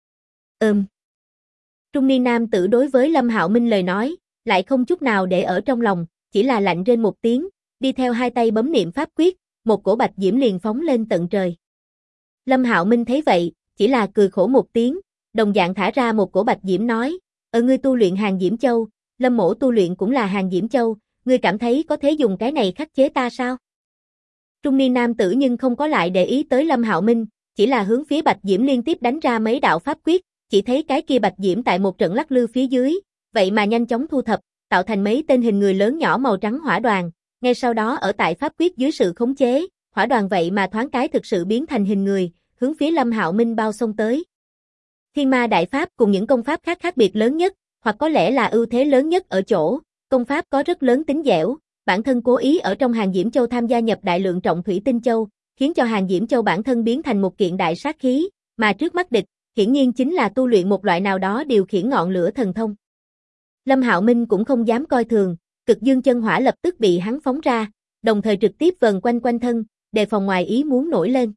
Trung niên nam tử đối với Lâm Hạo Minh lời nói, lại không chút nào để ở trong lòng, chỉ là lạnh rên một tiếng, đi theo hai tay bấm niệm pháp quyết, một cổ bạch diễm liền phóng lên tận trời. Lâm Hạo Minh thấy vậy, chỉ là cười khổ một tiếng, đồng dạng thả ra một cổ bạch diễm nói, ngươi tu luyện Hàng Diễm Châu, Lâm mỗ tu luyện cũng là Hàng Diễm Châu, ngươi cảm thấy có thể dùng cái này khắc chế ta sao? Trung niên nam tử nhưng không có lại để ý tới Lâm Hạo Minh, chỉ là hướng phía bạch diễm liên tiếp đánh ra mấy đạo pháp quyết, chỉ thấy cái kia bạch diễm tại một trận lắc lư phía dưới, vậy mà nhanh chóng thu thập, tạo thành mấy tên hình người lớn nhỏ màu trắng hỏa đoàn, ngay sau đó ở tại pháp quyết dưới sự khống chế, hỏa đoàn vậy mà thoáng cái thực sự biến thành hình người, hướng phía Lâm Hạo Minh bao xông tới. Thiên Ma Đại Pháp cùng những công pháp khác khác biệt lớn nhất, hoặc có lẽ là ưu thế lớn nhất ở chỗ, công pháp có rất lớn tính dẻo, bản thân cố ý ở trong Hàng Diễm Châu tham gia nhập đại lượng trọng thủy tinh châu, khiến cho Hàng Diễm Châu bản thân biến thành một kiện đại sát khí, mà trước mắt địch, hiển nhiên chính là tu luyện một loại nào đó điều khiển ngọn lửa thần thông. Lâm Hạo Minh cũng không dám coi thường, Cực Dương chân hỏa lập tức bị hắn phóng ra, đồng thời trực tiếp vần quanh quanh thân, đề phòng ngoài ý muốn nổi lên.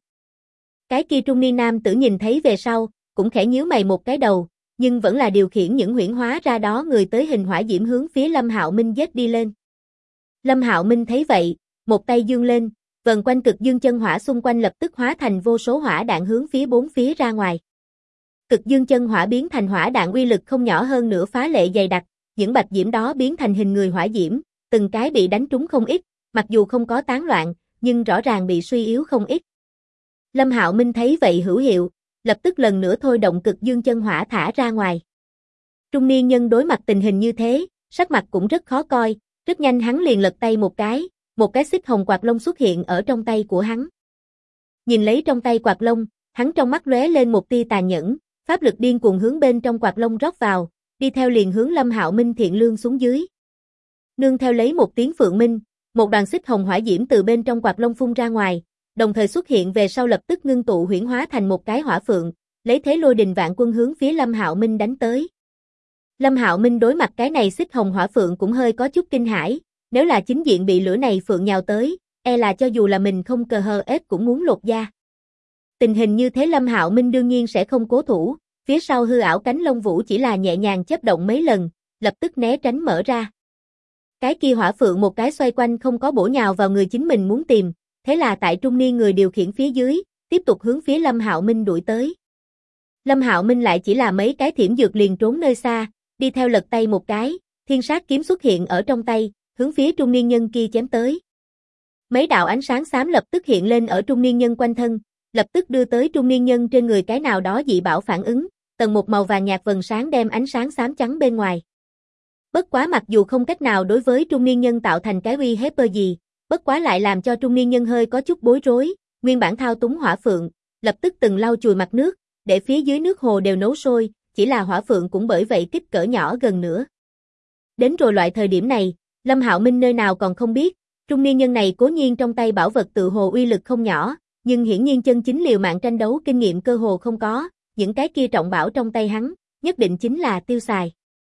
Cái kia trung niên nam tử nhìn thấy về sau, cũng khẽ nhíu mày một cái đầu, nhưng vẫn là điều khiển những huyễn hóa ra đó người tới hình hỏa diễm hướng phía Lâm Hạo Minh giết đi lên. Lâm Hạo Minh thấy vậy, một tay giương lên, vần quanh Cực Dương chân hỏa xung quanh lập tức hóa thành vô số hỏa đạn hướng phía bốn phía ra ngoài. Cực Dương chân hỏa biến thành hỏa đạn uy lực không nhỏ hơn nữa phá lệ dày đặc, những bạch diễm đó biến thành hình người hỏa diễm, từng cái bị đánh trúng không ít, mặc dù không có tán loạn, nhưng rõ ràng bị suy yếu không ít. Lâm Hạo Minh thấy vậy hữu hiệu, lập tức lần nữa thôi động Cực Dương chân hỏa thả ra ngoài. Trung niên nhân đối mặt tình hình như thế, sắc mặt cũng rất khó coi, rất nhanh hắn liền lật tay một cái xích hồng quạt lông xuất hiện ở trong tay của hắn. Nhìn lấy trong tay quạt lông, hắn trong mắt lóe lên một tia tàn nhẫn, pháp lực điên cuồng hướng bên trong quạt lông rót vào, đi theo liền hướng Lâm Hạo Minh thiện lương xuống dưới. Nương theo lấy một tiếng phượng minh, một đoàn xích hồng hỏa diễm từ bên trong quạt lông phun ra ngoài, đồng thời xuất hiện về sau lập tức ngưng tụ huyễn hóa thành một cái hỏa phượng, lấy thế lôi đình vạn quân hướng phía Lâm Hạo Minh đánh tới. Lâm Hạo Minh đối mặt cái này xích hồng hỏa phượng cũng hơi có chút kinh hãi, nếu là chính diện bị lửa này phượng nhào tới, e là cho dù là mình không cờ hờ ết cũng muốn lột da. Tình hình như thế Lâm Hạo Minh đương nhiên sẽ không cố thủ, phía sau hư ảo cánh lông vũ chỉ là nhẹ nhàng chớp động mấy lần, lập tức né tránh mở ra. Cái kia hỏa phượng một cái xoay quanh không có bổ nhào vào người chính mình muốn tìm, thế là tại trung niên người điều khiển phía dưới, tiếp tục hướng phía Lâm Hạo Minh đuổi tới. Lâm Hạo Minh lại chỉ là mấy cái thiểm dược liền trốn nơi xa, đi theo lật tay một cái, thiên sát kiếm xuất hiện ở trong tay, hướng phía trung niên nhân kia chém tới. Mấy đạo ánh sáng xám lập tức hiện lên ở trung niên nhân quanh thân, lập tức đưa tới trung niên nhân trên người cái nào đó dị bảo phản ứng, tầng một màu vàng nhạt vầng sáng đem ánh sáng xám chắn bên ngoài. Bất quá mặc dù không cách nào đối với trung niên nhân tạo thành cái uy hiếp gì, bất quá lại làm cho trung niên nhân hơi có chút bối rối, nguyên bản thao túng hỏa phượng, lập tức từng lau chùi mặt nước, để phía dưới nước hồ đều nấu sôi, chỉ là hỏa phượng cũng bởi vậy kích cỡ nhỏ gần nữa. Đến rồi loại thời điểm này, Lâm Hạo Minh nơi nào còn không biết, trung niên nhân này cố nhiên trong tay bảo vật tự hồ uy lực không nhỏ, nhưng hiển nhiên chân chính liều mạng tranh đấu kinh nghiệm cơ hồ không có, những cái kia trọng bảo trong tay hắn, nhất định chính là tiêu xài.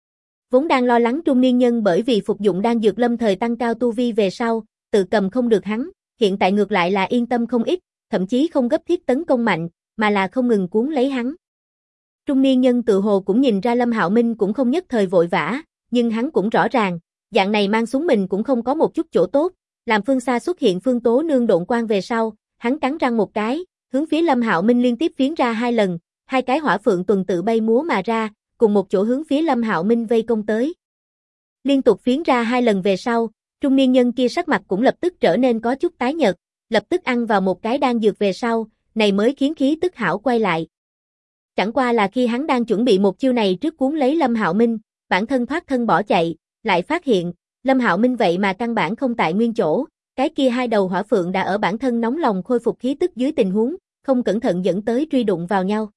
Vốn đang lo lắng trung niên nhân bởi vì phục dụng đan dược lâm thời tăng cao tu vi về sau, tự cầm không được hắn, hiện tại ngược lại là yên tâm không ít, thậm chí không gấp thiết tấn công mạnh, mà là không ngừng cuốn lấy hắn. Trung niên nhân tự hồ cũng nhìn ra Lâm Hạo Minh cũng không nhất thời vội vã, nhưng hắn cũng rõ ràng, dạng này mang xuống mình cũng không có một chút chỗ tốt, làm phương xa xuất hiện Phương Tố Nương độn quang về sau, hắn cắn răng một cái, hướng phía Lâm Hạo Minh liên tiếp phiến ra 2 lần, 2 cái hỏa phượng tuần tự bay múa mà ra, cùng một chỗ hướng phía Lâm Hạo Minh vây công tới. Liên tục phiến ra 2 lần về sau, trung niên nhân kia sắc mặt cũng lập tức trở nên có chút tái nhợt, lập tức ăn vào một cái đan dược về sau, này mới khiến khí tức hảo quay lại. Chẳng qua là khi hắn đang chuẩn bị một chiêu này trước cuốn lấy Lâm Hạo Minh, bản thân thoát thân bỏ chạy, lại phát hiện, Lâm Hạo Minh vậy mà căn bản không tại nguyên chỗ, cái kia 2 đầu hỏa phượng đã ở bản thân nóng lòng khôi phục khí tức dưới tình huống, không cẩn thận dẫn tới truy đụng vào nhau.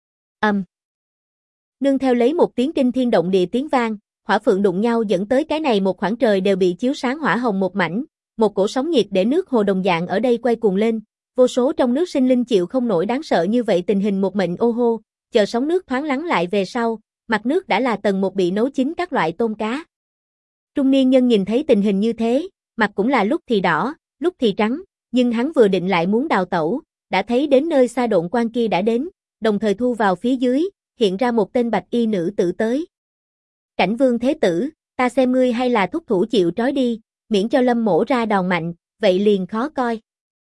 Nương theo lấy một tiếng kinh thiên động địa tiếng vang, hỏa phượng đụng nhau dẫn tới cái này một khoảng trời đều bị chiếu sáng hỏa hồng một mảnh, một cổ sóng nhiệt để nước hồ đồng dạng ở đây quay cuồng lên, vô số trong nước sinh linh chịu không nổi đáng sợ như vậy tình hình một mệnh ô hô, chờ sóng nước thoáng lắng lại về sau, mặt nước đã là tầng một bị nấu chín các loại tôm cá. Trung niên nhân nhìn thấy tình hình như thế, mặt cũng là lúc thì đỏ, lúc thì trắng, nhưng hắn vừa định lại muốn đào tẩu, đã thấy đến nơi xa độn quan kia đã đến, đồng thời thu vào phía dưới, hiện ra một tên bạch y nữ tử tới. Cảnh Vương Thế Tử, ta xem ngươi hay là thúc thủ chịu trói đi, miễn cho Lâm mỗ ra đòn mạnh, vậy liền khó coi.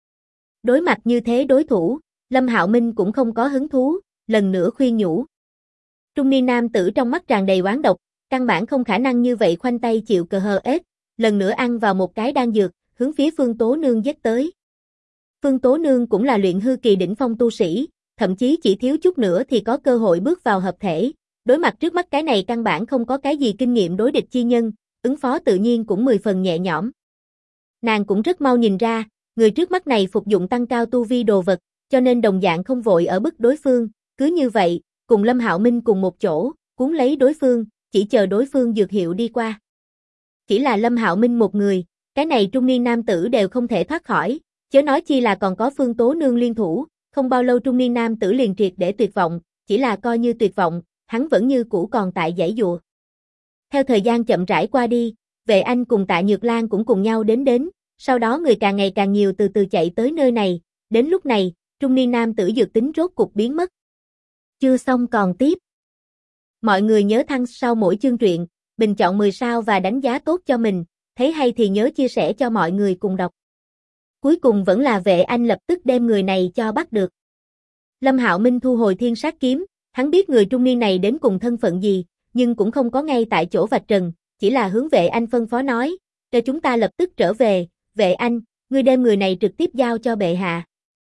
Đối mặt như thế đối thủ, Lâm Hạo Minh cũng không có hứng thú, lần nữa khuyên nhủ. Trung niên nam tử trong mắt tràn đầy oán độc, căn bản không khả năng như vậy khoanh tay chịu cờ hờ ết, lần nữa ăn vào một cái đan dược, hướng phía Phương Tố Nương giết tới. Phương Tố Nương cũng là luyện hư kỳ đỉnh phong tu sĩ, thậm chí chỉ thiếu chút nữa thì có cơ hội bước vào hợp thể, đối mặt trước mắt cái này căn bản không có cái gì kinh nghiệm đối địch chi nhân, ứng phó tự nhiên cũng 10 phần nhẹ nhõm. Nàng cũng rất mau nhìn ra, người trước mắt này phục dụng tăng cao tu vi đồ vật, cho nên đồng dạng không vội ở bức đối phương, cứ như vậy, cùng Lâm Hạo Minh cùng một chỗ, cuốn lấy đối phương, chỉ chờ đối phương dược hiệu đi qua. Chỉ là Lâm Hạo Minh một người, cái này trung niên nam tử đều không thể thoát khỏi, chớ nói chi là còn có Phương Tố Nương liên thủ, không bao lâu trung niên nam tử liền triệt để tuyệt vọng, chỉ là coi như tuyệt vọng, hắn vẫn như cũ còn tại giãy giụa. Theo thời gian chậm rãi qua đi, Vệ Anh cùng Tạ Nhược Lan cũng cùng nhau đến, sau đó người càng ngày càng nhiều từ từ chạy tới nơi này, đến lúc này, trung niên nam tử dược tính rốt cục biến mất. Chưa xong còn tiếp. Mọi người nhớ thăng sau mỗi chương truyện, bình chọn 10 sao và đánh giá tốt cho mình, thấy hay thì nhớ chia sẻ cho mọi người cùng đọc. Cuối cùng vẫn là Vệ Anh lập tức đem người này cho bắt được. Lâm Hạo Minh thu hồi thiên sát kiếm, hắn biết người trung niên này đến cùng thân phận gì, nhưng cũng không có ngay tại chỗ vạch trần, chỉ là hướng Vệ Anh phân phó nói, cho chúng ta lập tức trở về, Vệ Anh, ngươi đem người này trực tiếp giao cho bệ hạ.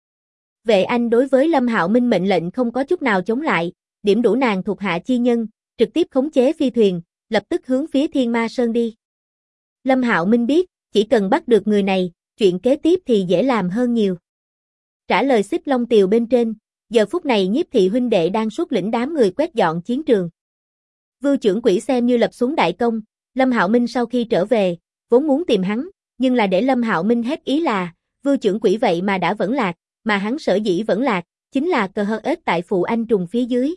Vệ Anh đối với Lâm Hạo Minh mệnh lệnh không có chút nào chống lại, điểm đủ nàng thuộc hạ chi nhân, trực tiếp khống chế phi thuyền, lập tức hướng phía Thiên Ma Sơn đi. Lâm Hạo Minh biết, chỉ cần bắt được người này, chuyện kế tiếp thì dễ làm hơn nhiều. Trả lời Xích Long Tiều bên trên, giờ phút này Nhiếp thị huynh đệ đang xuất lĩnh đám người quét dọn chiến trường. Vưu trưởng quỹ xem như lập xuống đại công, Lâm Hạo Minh sau khi trở về, vốn muốn tìm hắn, nhưng là để Lâm Hạo Minh hết ý là, Vưu trưởng quỹ vậy mà đã vẫn lạc, mà hắn sở dĩ vẫn lạc, chính là cờ hơ ếch tại phụ anh trùng phía dưới.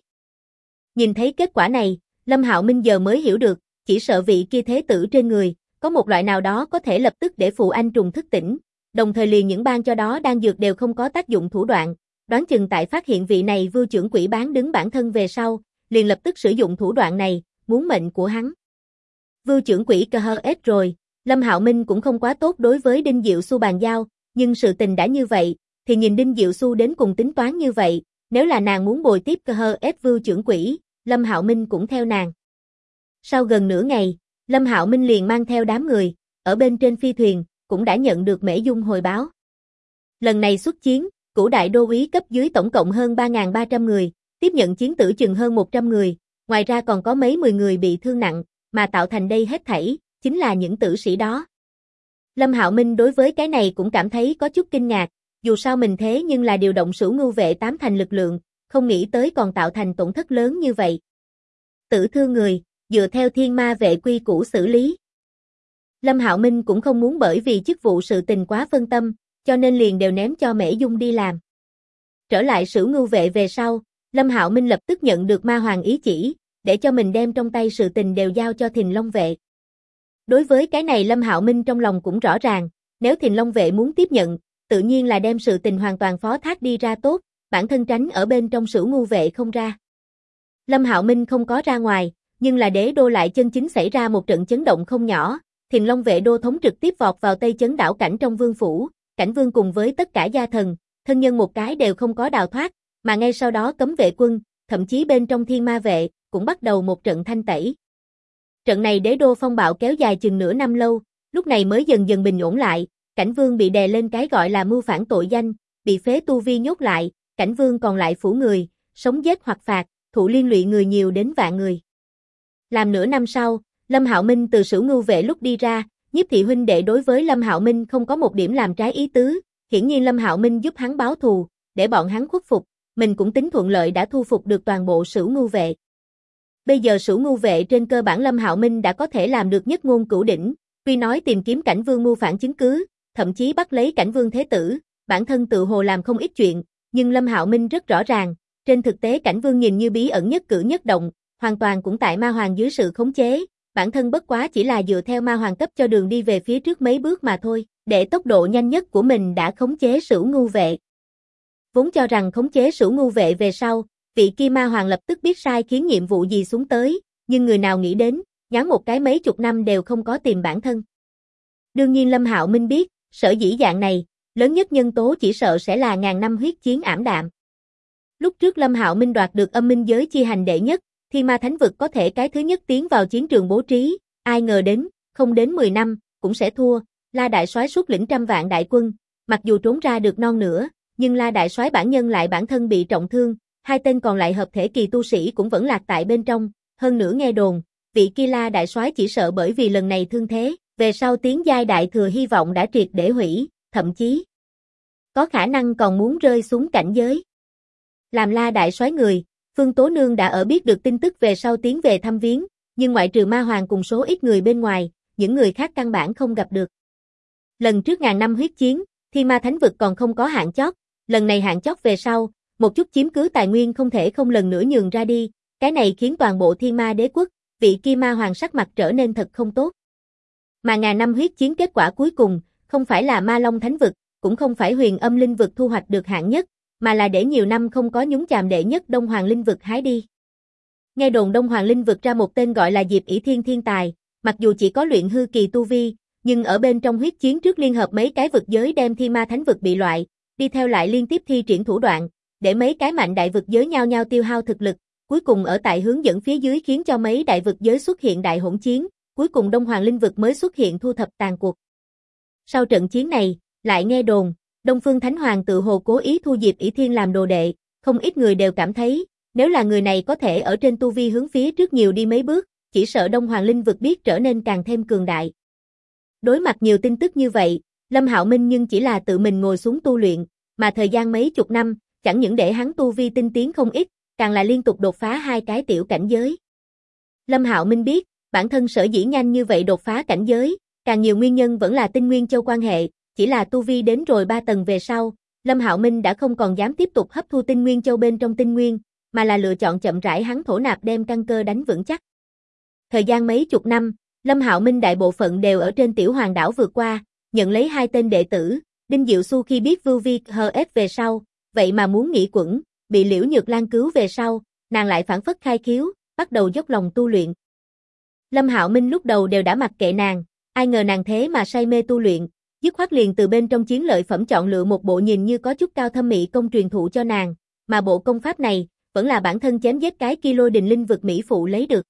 Nhìn thấy kết quả này, Lâm Hạo Minh giờ mới hiểu được, chỉ sợ vị kia thế tử trên người, có một loại nào đó có thể lập tức để phụ anh trùng thức tỉnh, đồng thời liền những ban cho đó đan dược đều không có tác dụng thủ đoạn, đoán chừng tại phát hiện vị này Vưu trưởng quỹ bán đứng bản thân về sau, liền lập tức sử dụng thủ đoạn này, muốn mệnh của hắn. Vưu trưởng quỹ cờ hơ ếch rồi, Lâm Hạo Minh cũng không quá tốt đối với Đinh Diệu Xu bàn giao, nhưng sự tình đã như vậy, thì nhìn Đinh Diệu Xu đến cùng tính toán như vậy, nếu là nàng muốn bồi tiếp cờ hơ ếch Vưu trưởng quỹ, Lâm Hạo Minh cũng theo nàng. Sau gần nửa ngày, Lâm Hạo Minh liền mang theo đám người, ở bên trên phi thuyền, cũng đã nhận được Mễ Dung hồi báo. Lần này xuất chiến, Cửu đại đô úy cấp dưới tổng cộng hơn 3.300 người, tiếp nhận chiến tử chừng hơn 100 người, ngoài ra còn có mấy 10 người bị thương nặng, mà tạo thành đây hết thảy, chính là những tử sĩ đó. Lâm Hạo Minh đối với cái này cũng cảm thấy có chút kinh ngạc, dù sao mình thế nhưng là điều động Sửu Ngưu vệ 8 thành lực lượng, không nghĩ tới còn tạo thành tổn thất lớn như vậy. Tử thương người, dựa theo Thiên Ma vệ quy củ xử lý. Lâm Hạo Minh cũng không muốn bởi vì chức vụ sự tình quá phân tâm, cho nên liền đều ném cho Mễ Dung đi làm. Trở lại Sửu Ngưu vệ về sau, Lâm Hạo Minh lập tức nhận được Ma Hoàng ý chỉ, để cho mình đem trong tay sự tình đều giao cho Thìn Long vệ. Đối với cái này Lâm Hạo Minh trong lòng cũng rõ ràng, nếu Thìn Long vệ muốn tiếp nhận, tự nhiên là đem sự tình hoàn toàn phó thác đi ra tốt, bản thân tránh ở bên trong Sửu Ngưu vệ không ra. Lâm Hạo Minh không có ra ngoài, nhưng là đế đô lại chân chính xảy ra một trận chấn động không nhỏ, Thìn Long vệ đô thống trực tiếp vọt vào Tây Chấn đảo cảnh trong vương phủ, cảnh vương cùng với tất cả gia thần, thân nhân một cái đều không có đào thoát, mà ngay sau đó cấm vệ quân, thậm chí bên trong Thiên Ma vệ, cũng bắt đầu một trận thanh tẩy. Trận này đế đô phong bạo kéo dài chừng nửa năm lâu, lúc này mới dần dần bình ổn lại, cảnh vương bị đè lên cái gọi là mưu phản tội danh, bị phế tu vi nhốt lại, cảnh vương còn lại phủ người, sống giết hoặc phạt, thụ liên lụy người nhiều đến vạn người. Làm nửa năm sau, Lâm Hạo Minh từ Sửu Ngưu vệ lúc đi ra, Nhiếp thị huynh đệ đối với Lâm Hạo Minh không có một điểm làm trái ý tứ, hiển nhiên Lâm Hạo Minh giúp hắn báo thù, để bọn hắn khuất phục, mình cũng tính thuận lợi đã thu phục được toàn bộ Sửu Ngưu vệ. Bây giờ Sửu Ngưu vệ trên cơ bản Lâm Hạo Minh đã có thể làm được nhất ngôn cửu đỉnh, tuy nói tìm kiếm cảnh vương mưu phản chứng cứ, thậm chí bắt lấy cảnh vương thế tử, bản thân tự hồ làm không ít chuyện, nhưng Lâm Hạo Minh rất rõ ràng, trên thực tế cảnh vương nhìn như bí ẩn nhất cử nhất động, hoàn toàn cũng tại Ma Hoàng dưới sự khống chế, bản thân bất quá chỉ là dựa theo Ma Hoàng cấp cho đường đi về phía trước mấy bước mà thôi, để tốc độ nhanh nhất của mình đã khống chế Sửu Ngưu vệ. Vốn cho rằng khống chế Sửu Ngưu vệ về sau, vị kia Ma Hoàng lập tức biết sai khiến nhiệm vụ gì xuống tới, nhưng người nào nghĩ đến, nhoáng một cái mấy chục năm đều không có tìm bản thân. Đương nhiên Lâm Hạo Minh biết, sở dĩ dạng này, lớn nhất nhân tố chỉ sợ sẽ là ngàn năm huyết chiến ảm đạm. Lúc trước Lâm Hạo Minh đoạt được âm minh giới chi hành đệ nhất, Thiên Ma Thánh Vực có thể cái thứ nhất tiến vào chiến trường bố trí, ai ngờ đến, không đến 10 năm, cũng sẽ thua. La Đại Soái xuất lĩnh trăm vạn đại quân, mặc dù trốn ra được non nữa, nhưng La Đại Soái bản nhân lại bản thân bị trọng thương, hai tên còn lại hợp thể kỳ tu sĩ cũng vẫn lạc tại bên trong, hơn nữa nghe đồn, vị kia La Đại Soái chỉ sợ bởi vì lần này thương thế, về sau tiến giai đại thừa hy vọng đã triệt để hủy, thậm chí có khả năng còn muốn rơi xuống cảnh giới. Làm La Đại Soái người, Phương Tố Nương đã ở biết được tin tức về sau tiến về thăm viếng, nhưng ngoại trừ Ma Hoàng cùng số ít người bên ngoài, những người khác căn bản không gặp được. Lần trước ngàn năm huyết chiến, Thiên Ma Thánh Vực còn không có hạng chót, lần này hạng chót về sau, một chút chiếm cứ tài nguyên không thể không lần nữa nhường ra đi, cái này khiến toàn bộ Thiên Ma Đế quốc, vị kia Ma Hoàng sắc mặt trở nên thật không tốt. Mà ngàn năm huyết chiến kết quả cuối cùng, không phải là Ma Long Thánh Vực, cũng không phải Huyền Âm Linh Vực thu hoạch được hạng nhất, mà là để nhiều năm không có nhúng chàm đệ nhất Đông Hoàng Linh Vực hái đi. Nghe đồn Đông Hoàng Linh Vực ra một tên gọi là Diệp ỷ Thiên thiên tài, mặc dù chỉ có luyện hư kỳ tu vi, nhưng ở bên trong huyết chiến trước liên hợp mấy cái vực giới đem Thiên Ma Thánh Vực bị loại, đi theo lại liên tiếp thi triển thủ đoạn, để mấy cái mạnh đại vực giới nhau nhau tiêu hao thực lực, cuối cùng ở tại hướng dẫn phía dưới khiến cho mấy đại vực giới xuất hiện đại hỗn chiến, cuối cùng Đông Hoàng Linh Vực mới xuất hiện thu thập tàn cuộc. Sau trận chiến này, lại nghe đồn, Đông Phương Thánh Hoàng tự hồ cố ý thu Diệp ỷ Thiên làm đồ đệ, không ít người đều cảm thấy, nếu là người này có thể ở trên tu vi hướng phía trước nhiều đi mấy bước, chỉ sợ Đông Hoàng Linh Vực biết trở nên càng thêm cường đại. Đối mặt nhiều tin tức như vậy, Lâm Hạo Minh nhưng chỉ là tự mình ngồi xuống tu luyện, mà thời gian mấy chục năm, chẳng những để hắn tu vi tinh tiến không ít, càng là liên tục đột phá hai cái tiểu cảnh giới. Lâm Hạo Minh biết, bản thân sở dĩ nhanh như vậy đột phá cảnh giới, càng nhiều nguyên nhân vẫn là Tinh Nguyên Châu quan hệ, chỉ là tu vi đến rồi 3 tầng về sau, Lâm Hạo Minh đã không còn dám tiếp tục hấp thu Tinh Nguyên Châu bên trong tinh nguyên, mà là lựa chọn chậm rãi hắn thổ nạp đem căn cơ đánh vững chắc. Thời gian mấy chục năm, Lâm Hạo Minh đại bộ phận đều ở trên Tiểu Hoàng đảo vượt qua, nhận lấy hai tên đệ tử, Đinh Diệu Xu khi biết Vưu Vi HS về sau, vậy mà muốn nghỉ quẩn, bị Liễu Nhược Lan cứu về sau, nàng lại phản phất khai khiếu, bắt đầu dốc lòng tu luyện. Lâm Hạo Minh lúc đầu đều đã mặc kệ nàng, ai ngờ nàng thế mà say mê tu luyện, dứt khoát liền từ bên trong chiến lợi phẩm chọn lựa một bộ nhìn như có chút cao thâm mỹ công truyền thụ cho nàng, mà bộ công pháp này vẫn là bản thân chém giết cái kia Lôi Đình Linh Vực mỹ phụ lấy được.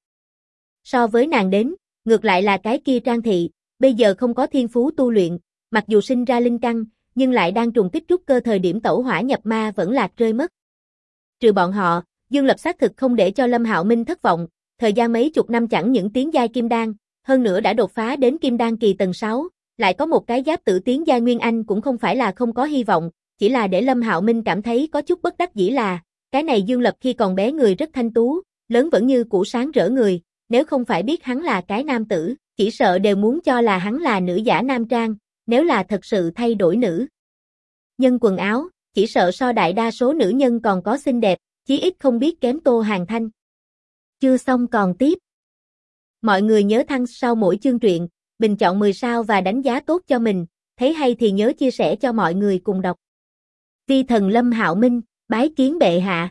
So với nàng đến, ngược lại là cái kia Trang Thị, bây giờ không có thiên phú tu luyện, mặc dù sinh ra linh căn, nhưng lại đang trùng kích trúc cơ thời điểm tẩu hỏa nhập ma vẫn lạc rơi mất. Trừ bọn họ, Dương Lập xác thực không để cho Lâm Hạo Minh thất vọng, thời gian mấy chục năm chẳng những tiến giai kim đan, hơn nữa đã đột phá đến kim đan kỳ tầng 6, lại có một cái giáp tử tiến giai nguyên anh cũng không phải là không có hy vọng, chỉ là để Lâm Hạo Minh cảm thấy có chút bất đắc dĩ là, cái này Dương Lập khi còn bé người rất thanh tú, lớn vẫn như cũ sáng rỡ người, nếu không phải biết hắn là cái nam tử, chỉ sợ đều muốn cho là hắn là nữ giả nam trang, nếu là thật sự thay đổi nữ nhân quần áo, chỉ sợ so đại đa số nữ nhân còn có xinh đẹp, chí ít không biết kém Tô Hàn Thanh. Chưa xong còn tiếp. Mọi người nhớ thăng sau mỗi chương truyện, bình chọn 10 sao và đánh giá tốt cho mình, thấy hay thì nhớ chia sẻ cho mọi người cùng đọc. Vi thần Lâm Hạo Minh, bái kiến bệ hạ.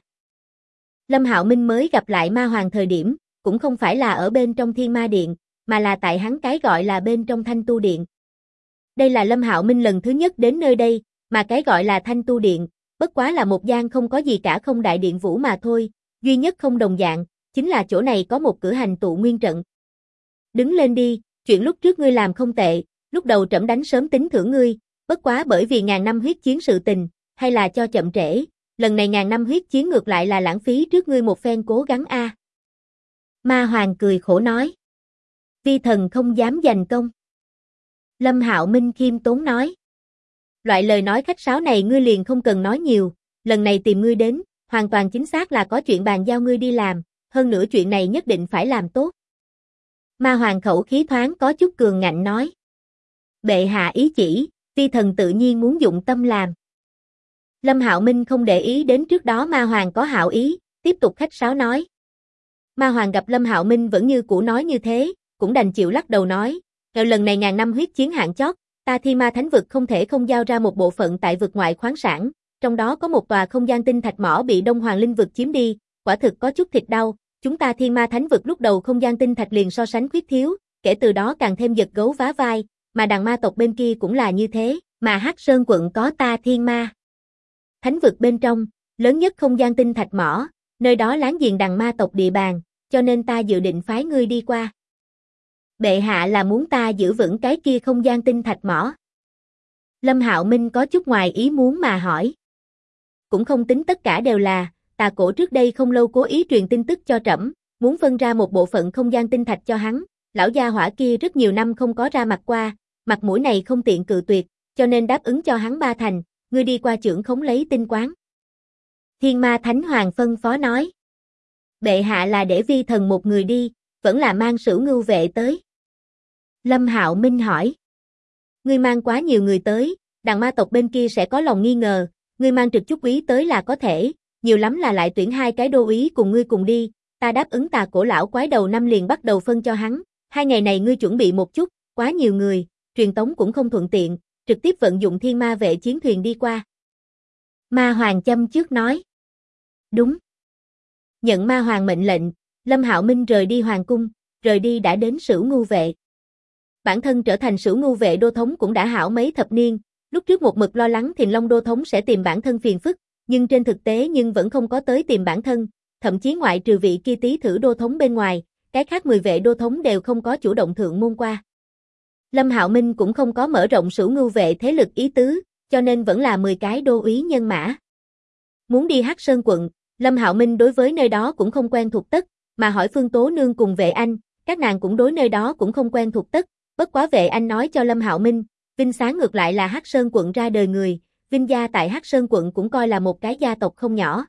Lâm Hạo Minh mới gặp lại Ma Hoàng thời điểm, cũng không phải là ở bên trong Thiên Ma Điện, mà là tại hắn cái gọi là bên trong Thanh Tu Điện. Đây là Lâm Hạo Minh lần thứ nhất đến nơi đây, mà cái gọi là Thanh Tu Điện, bất quá là một gian không có gì cả không đại điện vũ mà thôi, duy nhất không đồng dạng, chính là chỗ này có một cử hành tụ nguyên trận. Đứng lên đi, chuyện lúc trước ngươi làm không tệ, lúc đầu trẫm đánh sớm tính thưởng ngươi, bất quá bởi vì ngàn năm huyết chiến sự tình, hay là cho chậm trễ, lần này ngàn năm huyết chiến ngược lại là lãng phí trước ngươi một phen cố gắng a. Ma Hoàng cười khổ nói. Vi thần không dám giành công. Lâm Hạo Minh khiêm tốn nói. Loại lời nói khách sáo này ngươi liền không cần nói nhiều, lần này tìm ngươi đến, hoàn toàn chính xác là có chuyện bàn giao ngươi đi làm, hơn nữa chuyện này nhất định phải làm tốt. Ma Hoàng khẩu khí thoáng có chút cường ngạnh nói. Bệ hạ ý chỉ, vi thần tự nhiên muốn dụng tâm làm. Lâm Hạo Minh không để ý đến trước đó Ma Hoàng có hảo ý, tiếp tục khách sáo nói. Ma Hoàng gặp Lâm Hạo Minh vẫn như cũ nói như thế, cũng đành chịu lắc đầu nói, lần này ngàn năm huyết chiến hạng chót, ta Thiên Ma Thánh Vực không thể không giao ra một bộ phận tại vực ngoại khoáng sản, trong đó có một tòa không gian tinh thạch mỏ bị Đông Hoàng Linh Vực chiếm đi, quả thực có chút thịt đau, chúng ta Thiên Ma Thánh Vực lúc đầu không gian tinh thạch liền so sánh khuyết thiếu, kể từ đó càng thêm giật gấu vá vai, mà đằng ma tộc bên kia cũng là như thế, mà Hắc Sơn quận có ta Thiên Ma Thánh Vực bên trong, lớn nhất không gian tinh thạch mỏ, nơi đó láng giềng đằng ma tộc địa bàn, cho nên ta dự định phái ngươi đi qua. Bệ hạ là muốn ta giữ vững cái kia không gian tinh thạch mỏ. Lâm Hạo Minh có chút ngoài ý muốn mà hỏi. Cũng không tính tất cả đều là, Tà Cổ trước đây không lâu cố ý truyền tin tức cho trẫm, muốn phân ra một bộ phận không gian tinh thạch cho hắn, lão gia hỏa kia rất nhiều năm không có ra mặt qua, mặt mũi này không tiện cự tuyệt, cho nên đáp ứng cho hắn 3 thành, ngươi đi qua trưởng khống lấy tinh quán. Thiên Ma Thánh Hoàng phân phó nói. Bệ hạ là để vi thần một người đi, vẫn là mang Sửu Ngưu vệ tới. Lâm Hạo Minh hỏi. Ngươi mang quá nhiều người tới, đằng ma tộc bên kia sẽ có lòng nghi ngờ, ngươi mang trực chúc úy tới là có thể, nhiều lắm là lại tuyển 2 cái đô úy cùng ngươi cùng đi, ta đáp ứng Tà Cổ lão quái đầu năm liền bắt đầu phân cho hắn, 2 ngày này ngươi chuẩn bị một chút, quá nhiều người, truyền tống cũng không thuận tiện, trực tiếp vận dụng thiên ma vệ chiến thuyền đi qua. Ma Hoàng châm trước nói. Đúng. Nhận Ma Hoàng mệnh lệnh, Lâm Hạo Minh rời đi hoàng cung, rời đi đã đến Sửu Ngưu vệ. Bản thân trở thành Sửu Ngưu vệ đô thống cũng đã hảo mấy thập niên, lúc trước một mực lo lắng Thiền Long đô thống sẽ tìm bản thân phiền phức, nhưng trên thực tế vẫn không có tới tìm bản thân, thậm chí ngoại trừ vị kia tí thử đô thống bên ngoài, cái khác 10 vệ đô thống đều không có chủ động thượng môn qua. Lâm Hạo Minh cũng không có mở rộng Sửu Ngưu vệ thế lực ý tứ, cho nên vẫn là 10 cái đô úy nhân mã. Muốn đi Hắc Sơn quận, Lâm Hạo Minh đối với nơi đó cũng không quen thuộc tất, mà hỏi Phương Tố Nương cùng Vệ Anh, các nàng cũng đối nơi đó cũng không quen thuộc tất, bất quá Vệ Anh nói cho Lâm Hạo Minh, Vinh Sáng ngược lại là Hắc Sơn quận ra đời người, Vinh gia tại Hắc Sơn quận cũng coi là một cái gia tộc không nhỏ.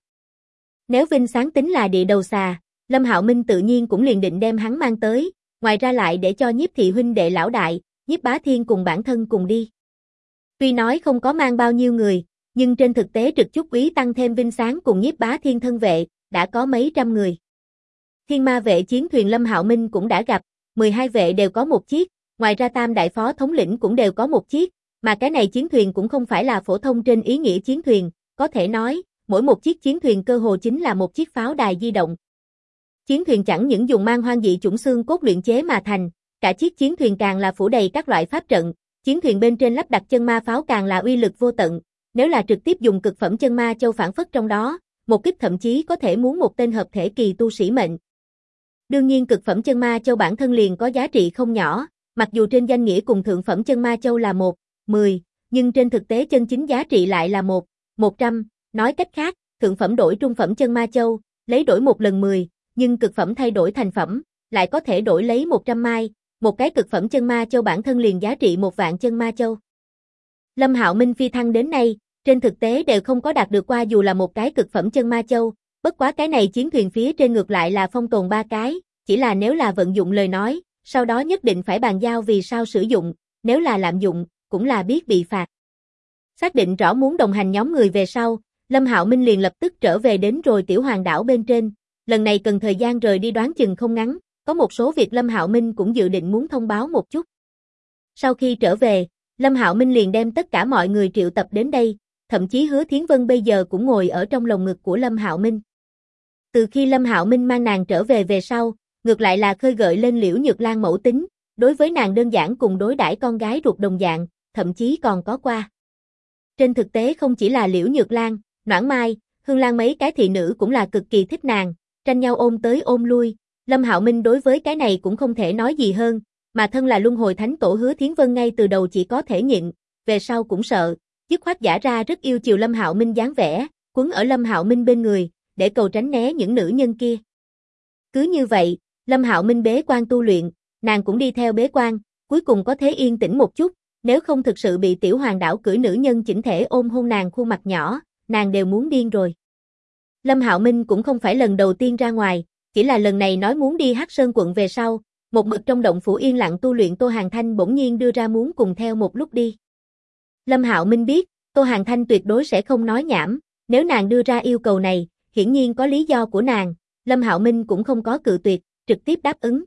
Nếu Vinh Sáng tính là địa đầu xà, Lâm Hạo Minh tự nhiên cũng liền định đem hắn mang tới, ngoài ra lại để cho Nhiếp thị huynh đệ lão đại, Nhiếp Bá Thiên cùng bản thân cùng đi. Tuy nói không có mang bao nhiêu người, nhưng trên thực tế trực chúc úy tăng thêm Vinh Sáng cùng Nhiếp Bá Thiên thân vệ, đã có mấy trăm người. Thiên ma vệ chiến thuyền Lâm Hạo Minh cũng đã gặp, 12 vệ đều có một chiếc, ngoài ra tam đại phó thống lĩnh cũng đều có một chiếc, mà cái này chiến thuyền cũng không phải là phổ thông trên ý nghĩa chiến thuyền, có thể nói, mỗi một chiếc chiến thuyền cơ hồ chính là một chiếc pháo đài di động. Chiến thuyền chẳng những dùng mang hoang dị chủng xương cốt luyện chế mà thành, cả chiếc chiến thuyền càng là phủ đầy các loại pháp trận, chiến thuyền bên trên lắp đặt chân ma pháo càng là uy lực vô tận, nếu là trực tiếp dùng cực phẩm chân ma châu phản phất trong đó, một kích thậm chí có thể muốn một tên hợp thể kỳ tu sĩ mệnh. Đương nhiên cực phẩm chân ma châu bản thân liền có giá trị không nhỏ, mặc dù trên danh nghĩa cùng thượng phẩm chân ma châu là 10, nhưng trên thực tế chân chính giá trị lại là 100, nói cách khác, thượng phẩm đổi trung phẩm chân ma châu, lấy đổi một lần 10, nhưng cực phẩm thay đổi thành phẩm, lại có thể đổi lấy 100 mai, một cái cực phẩm chân ma châu bản thân liền giá trị 1 vạn chân ma châu. Lâm Hạo Minh phi thăng đến nay, trên thực tế đều không có đạt được qua dù là một cái cực phẩm chân ma châu, bất quá cái này chiến thuyền phía trên ngược lại là phong tồn 3 cái, chỉ là nếu là vận dụng lời nói, sau đó nhất định phải bàn giao vì sao sử dụng, nếu là lạm dụng, cũng là biết bị phạt. Xác định rõ muốn đồng hành nhóm người về sau, Lâm Hạo Minh liền lập tức trở về đến rồi Tiểu Hoàng đảo bên trên, lần này cần thời gian rời đi đoán chừng không ngắn, có một số việc Lâm Hạo Minh cũng dự định muốn thông báo một chút. Sau khi trở về, Lâm Hạo Minh liền đem tất cả mọi người triệu tập đến đây, thậm chí Hứa Thiến Vân bây giờ cũng ngồi ở trong lồng ngực của Lâm Hạo Minh. Từ khi Lâm Hạo Minh mang nàng trở về sau, ngược lại là khơi gợi lên Liễu Nhược Lan mẫu tính, đối với nàng đơn giản cùng đối đãi con gái ruột đồng dạng, thậm chí còn có qua. Trên thực tế không chỉ là Liễu Nhược Lan, Noãn Mai, Hương Lan mấy cái thị nữ cũng là cực kỳ thích nàng, tranh nhau ôm tới ôm lui, Lâm Hạo Minh đối với cái này cũng không thể nói gì hơn, mà thân là Luân Hồi Thánh Tổ Hứa Thiến Vân ngay từ đầu chỉ có thể nhịn, về sau cũng sợ, dứt khoát giả ra rất yêu chiều Lâm Hạo Minh dáng vẻ, quấn ở Lâm Hạo Minh bên người, để cầu tránh né những nữ nhân kia. Cứ như vậy, Lâm Hạo Minh bế quan tu luyện, nàng cũng đi theo bế quan, cuối cùng có thế yên tĩnh một chút, nếu không thực sự bị Tiểu Hoàng đảo cưỡi nữ nhân chỉnh thể ôm hôn nàng khuôn mặt nhỏ, nàng đều muốn điên rồi. Lâm Hạo Minh cũng không phải lần đầu tiên ra ngoài, chỉ là lần này nói muốn đi Hắc Sơn quận về sau, một mực trong động phủ yên lặng tu luyện Tô Hàn Thanh bỗng nhiên đưa ra muốn cùng theo một lúc đi. Lâm Hạo Minh biết, Tô Hàn Thanh tuyệt đối sẽ không nói nhảm, nếu nàng đưa ra yêu cầu này, hiển nhiên có lý do của nàng, Lâm Hạo Minh cũng không có cự tuyệt, trực tiếp đáp ứng.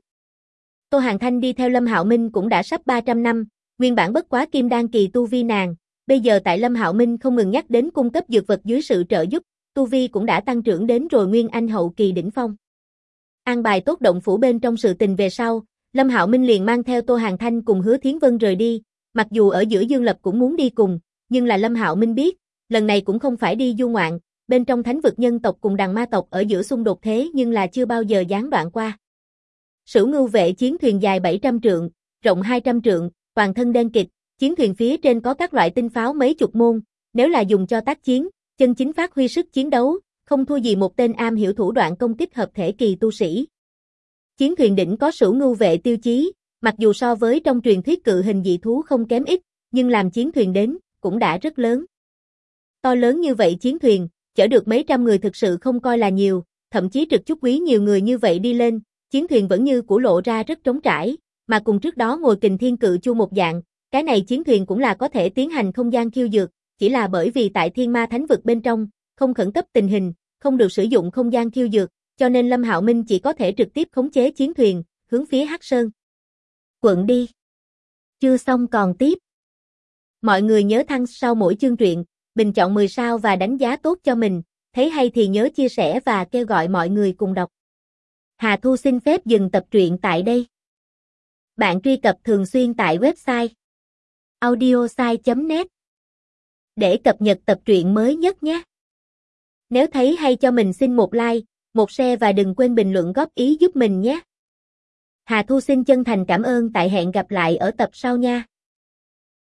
Tô Hàn Thanh đi theo Lâm Hạo Minh cũng đã sắp 300 năm, nguyên bản bất quá kim đan kỳ tu vi nàng, bây giờ tại Lâm Hạo Minh không ngừng nhắc đến cung cấp dược vật dưới sự trợ giúp, tu vi cũng đã tăng trưởng đến rồi nguyên anh hậu kỳ đỉnh phong. An bài tốt động phủ bên trong sự tình về sau, Lâm Hạo Minh liền mang theo Tô Hàn Thanh cùng Hứa Thiến Vân rời đi, mặc dù ở giữa Dương Lập cũng muốn đi cùng, nhưng là Lâm Hạo Minh biết, lần này cũng không phải đi du ngoạn, bên trong thánh vực nhân tộc cùng đằng ma tộc ở giữa xung đột thế nhưng là chưa bao giờ gián đoạn qua. Sửu Ngưu vệ chiến thuyền dài 700 trượng, rộng 200 trượng, toàn thân đen kịt, chiến thuyền phía trên có các loại tinh pháo mấy chục môn, nếu là dùng cho tác chiến, chân chính phát huy sức chiến đấu, không thua gì một tên am hiểu thủ đoạn công kích hợp thể kỳ tu sĩ. Chiến thuyền đỉnh có Sửu Ngưu vệ tiêu chí, mặc dù so với trong truyền thuyết cự hình dị thú không kém ít, nhưng làm chiến thuyền đến, cũng đã rất lớn. To lớn như vậy chiến thuyền, chở được mấy trăm người thực sự không coi là nhiều, thậm chí trực chút quý nhiều người như vậy đi lên, chiến thuyền vẫn như cũ lộ ra rất trống trải, mà cùng trước đó ngồi Kình Thiên Cự Chu một dạng, cái này chiến thuyền cũng là có thể tiến hành không gian khiêu dược, chỉ là bởi vì tại Thiên Ma Thánh vực bên trong, không khẩn cấp tình hình, không được sử dụng không gian khiêu dược, cho nên Lâm Hạo Minh chỉ có thể trực tiếp khống chế chiến thuyền, hướng phía Hắc Sơn quận đi. Chưa xong còn tiếp. Mọi người nhớ thăng sau mỗi chương truyện, bình chọn 10 sao và đánh giá tốt cho mình, thấy hay thì nhớ chia sẻ và kêu gọi mọi người cùng đọc. Hà Thu xin phép dừng tập truyện tại đây. Bạn truy cập thường xuyên tại website audiosai.net để cập nhật tập truyện mới nhất nhé. Nếu thấy hay cho mình xin một like, một share và đừng quên bình luận góp ý giúp mình nhé. Hà Thu xin chân thành cảm ơn, tại hẹn gặp lại ở tập sau nha.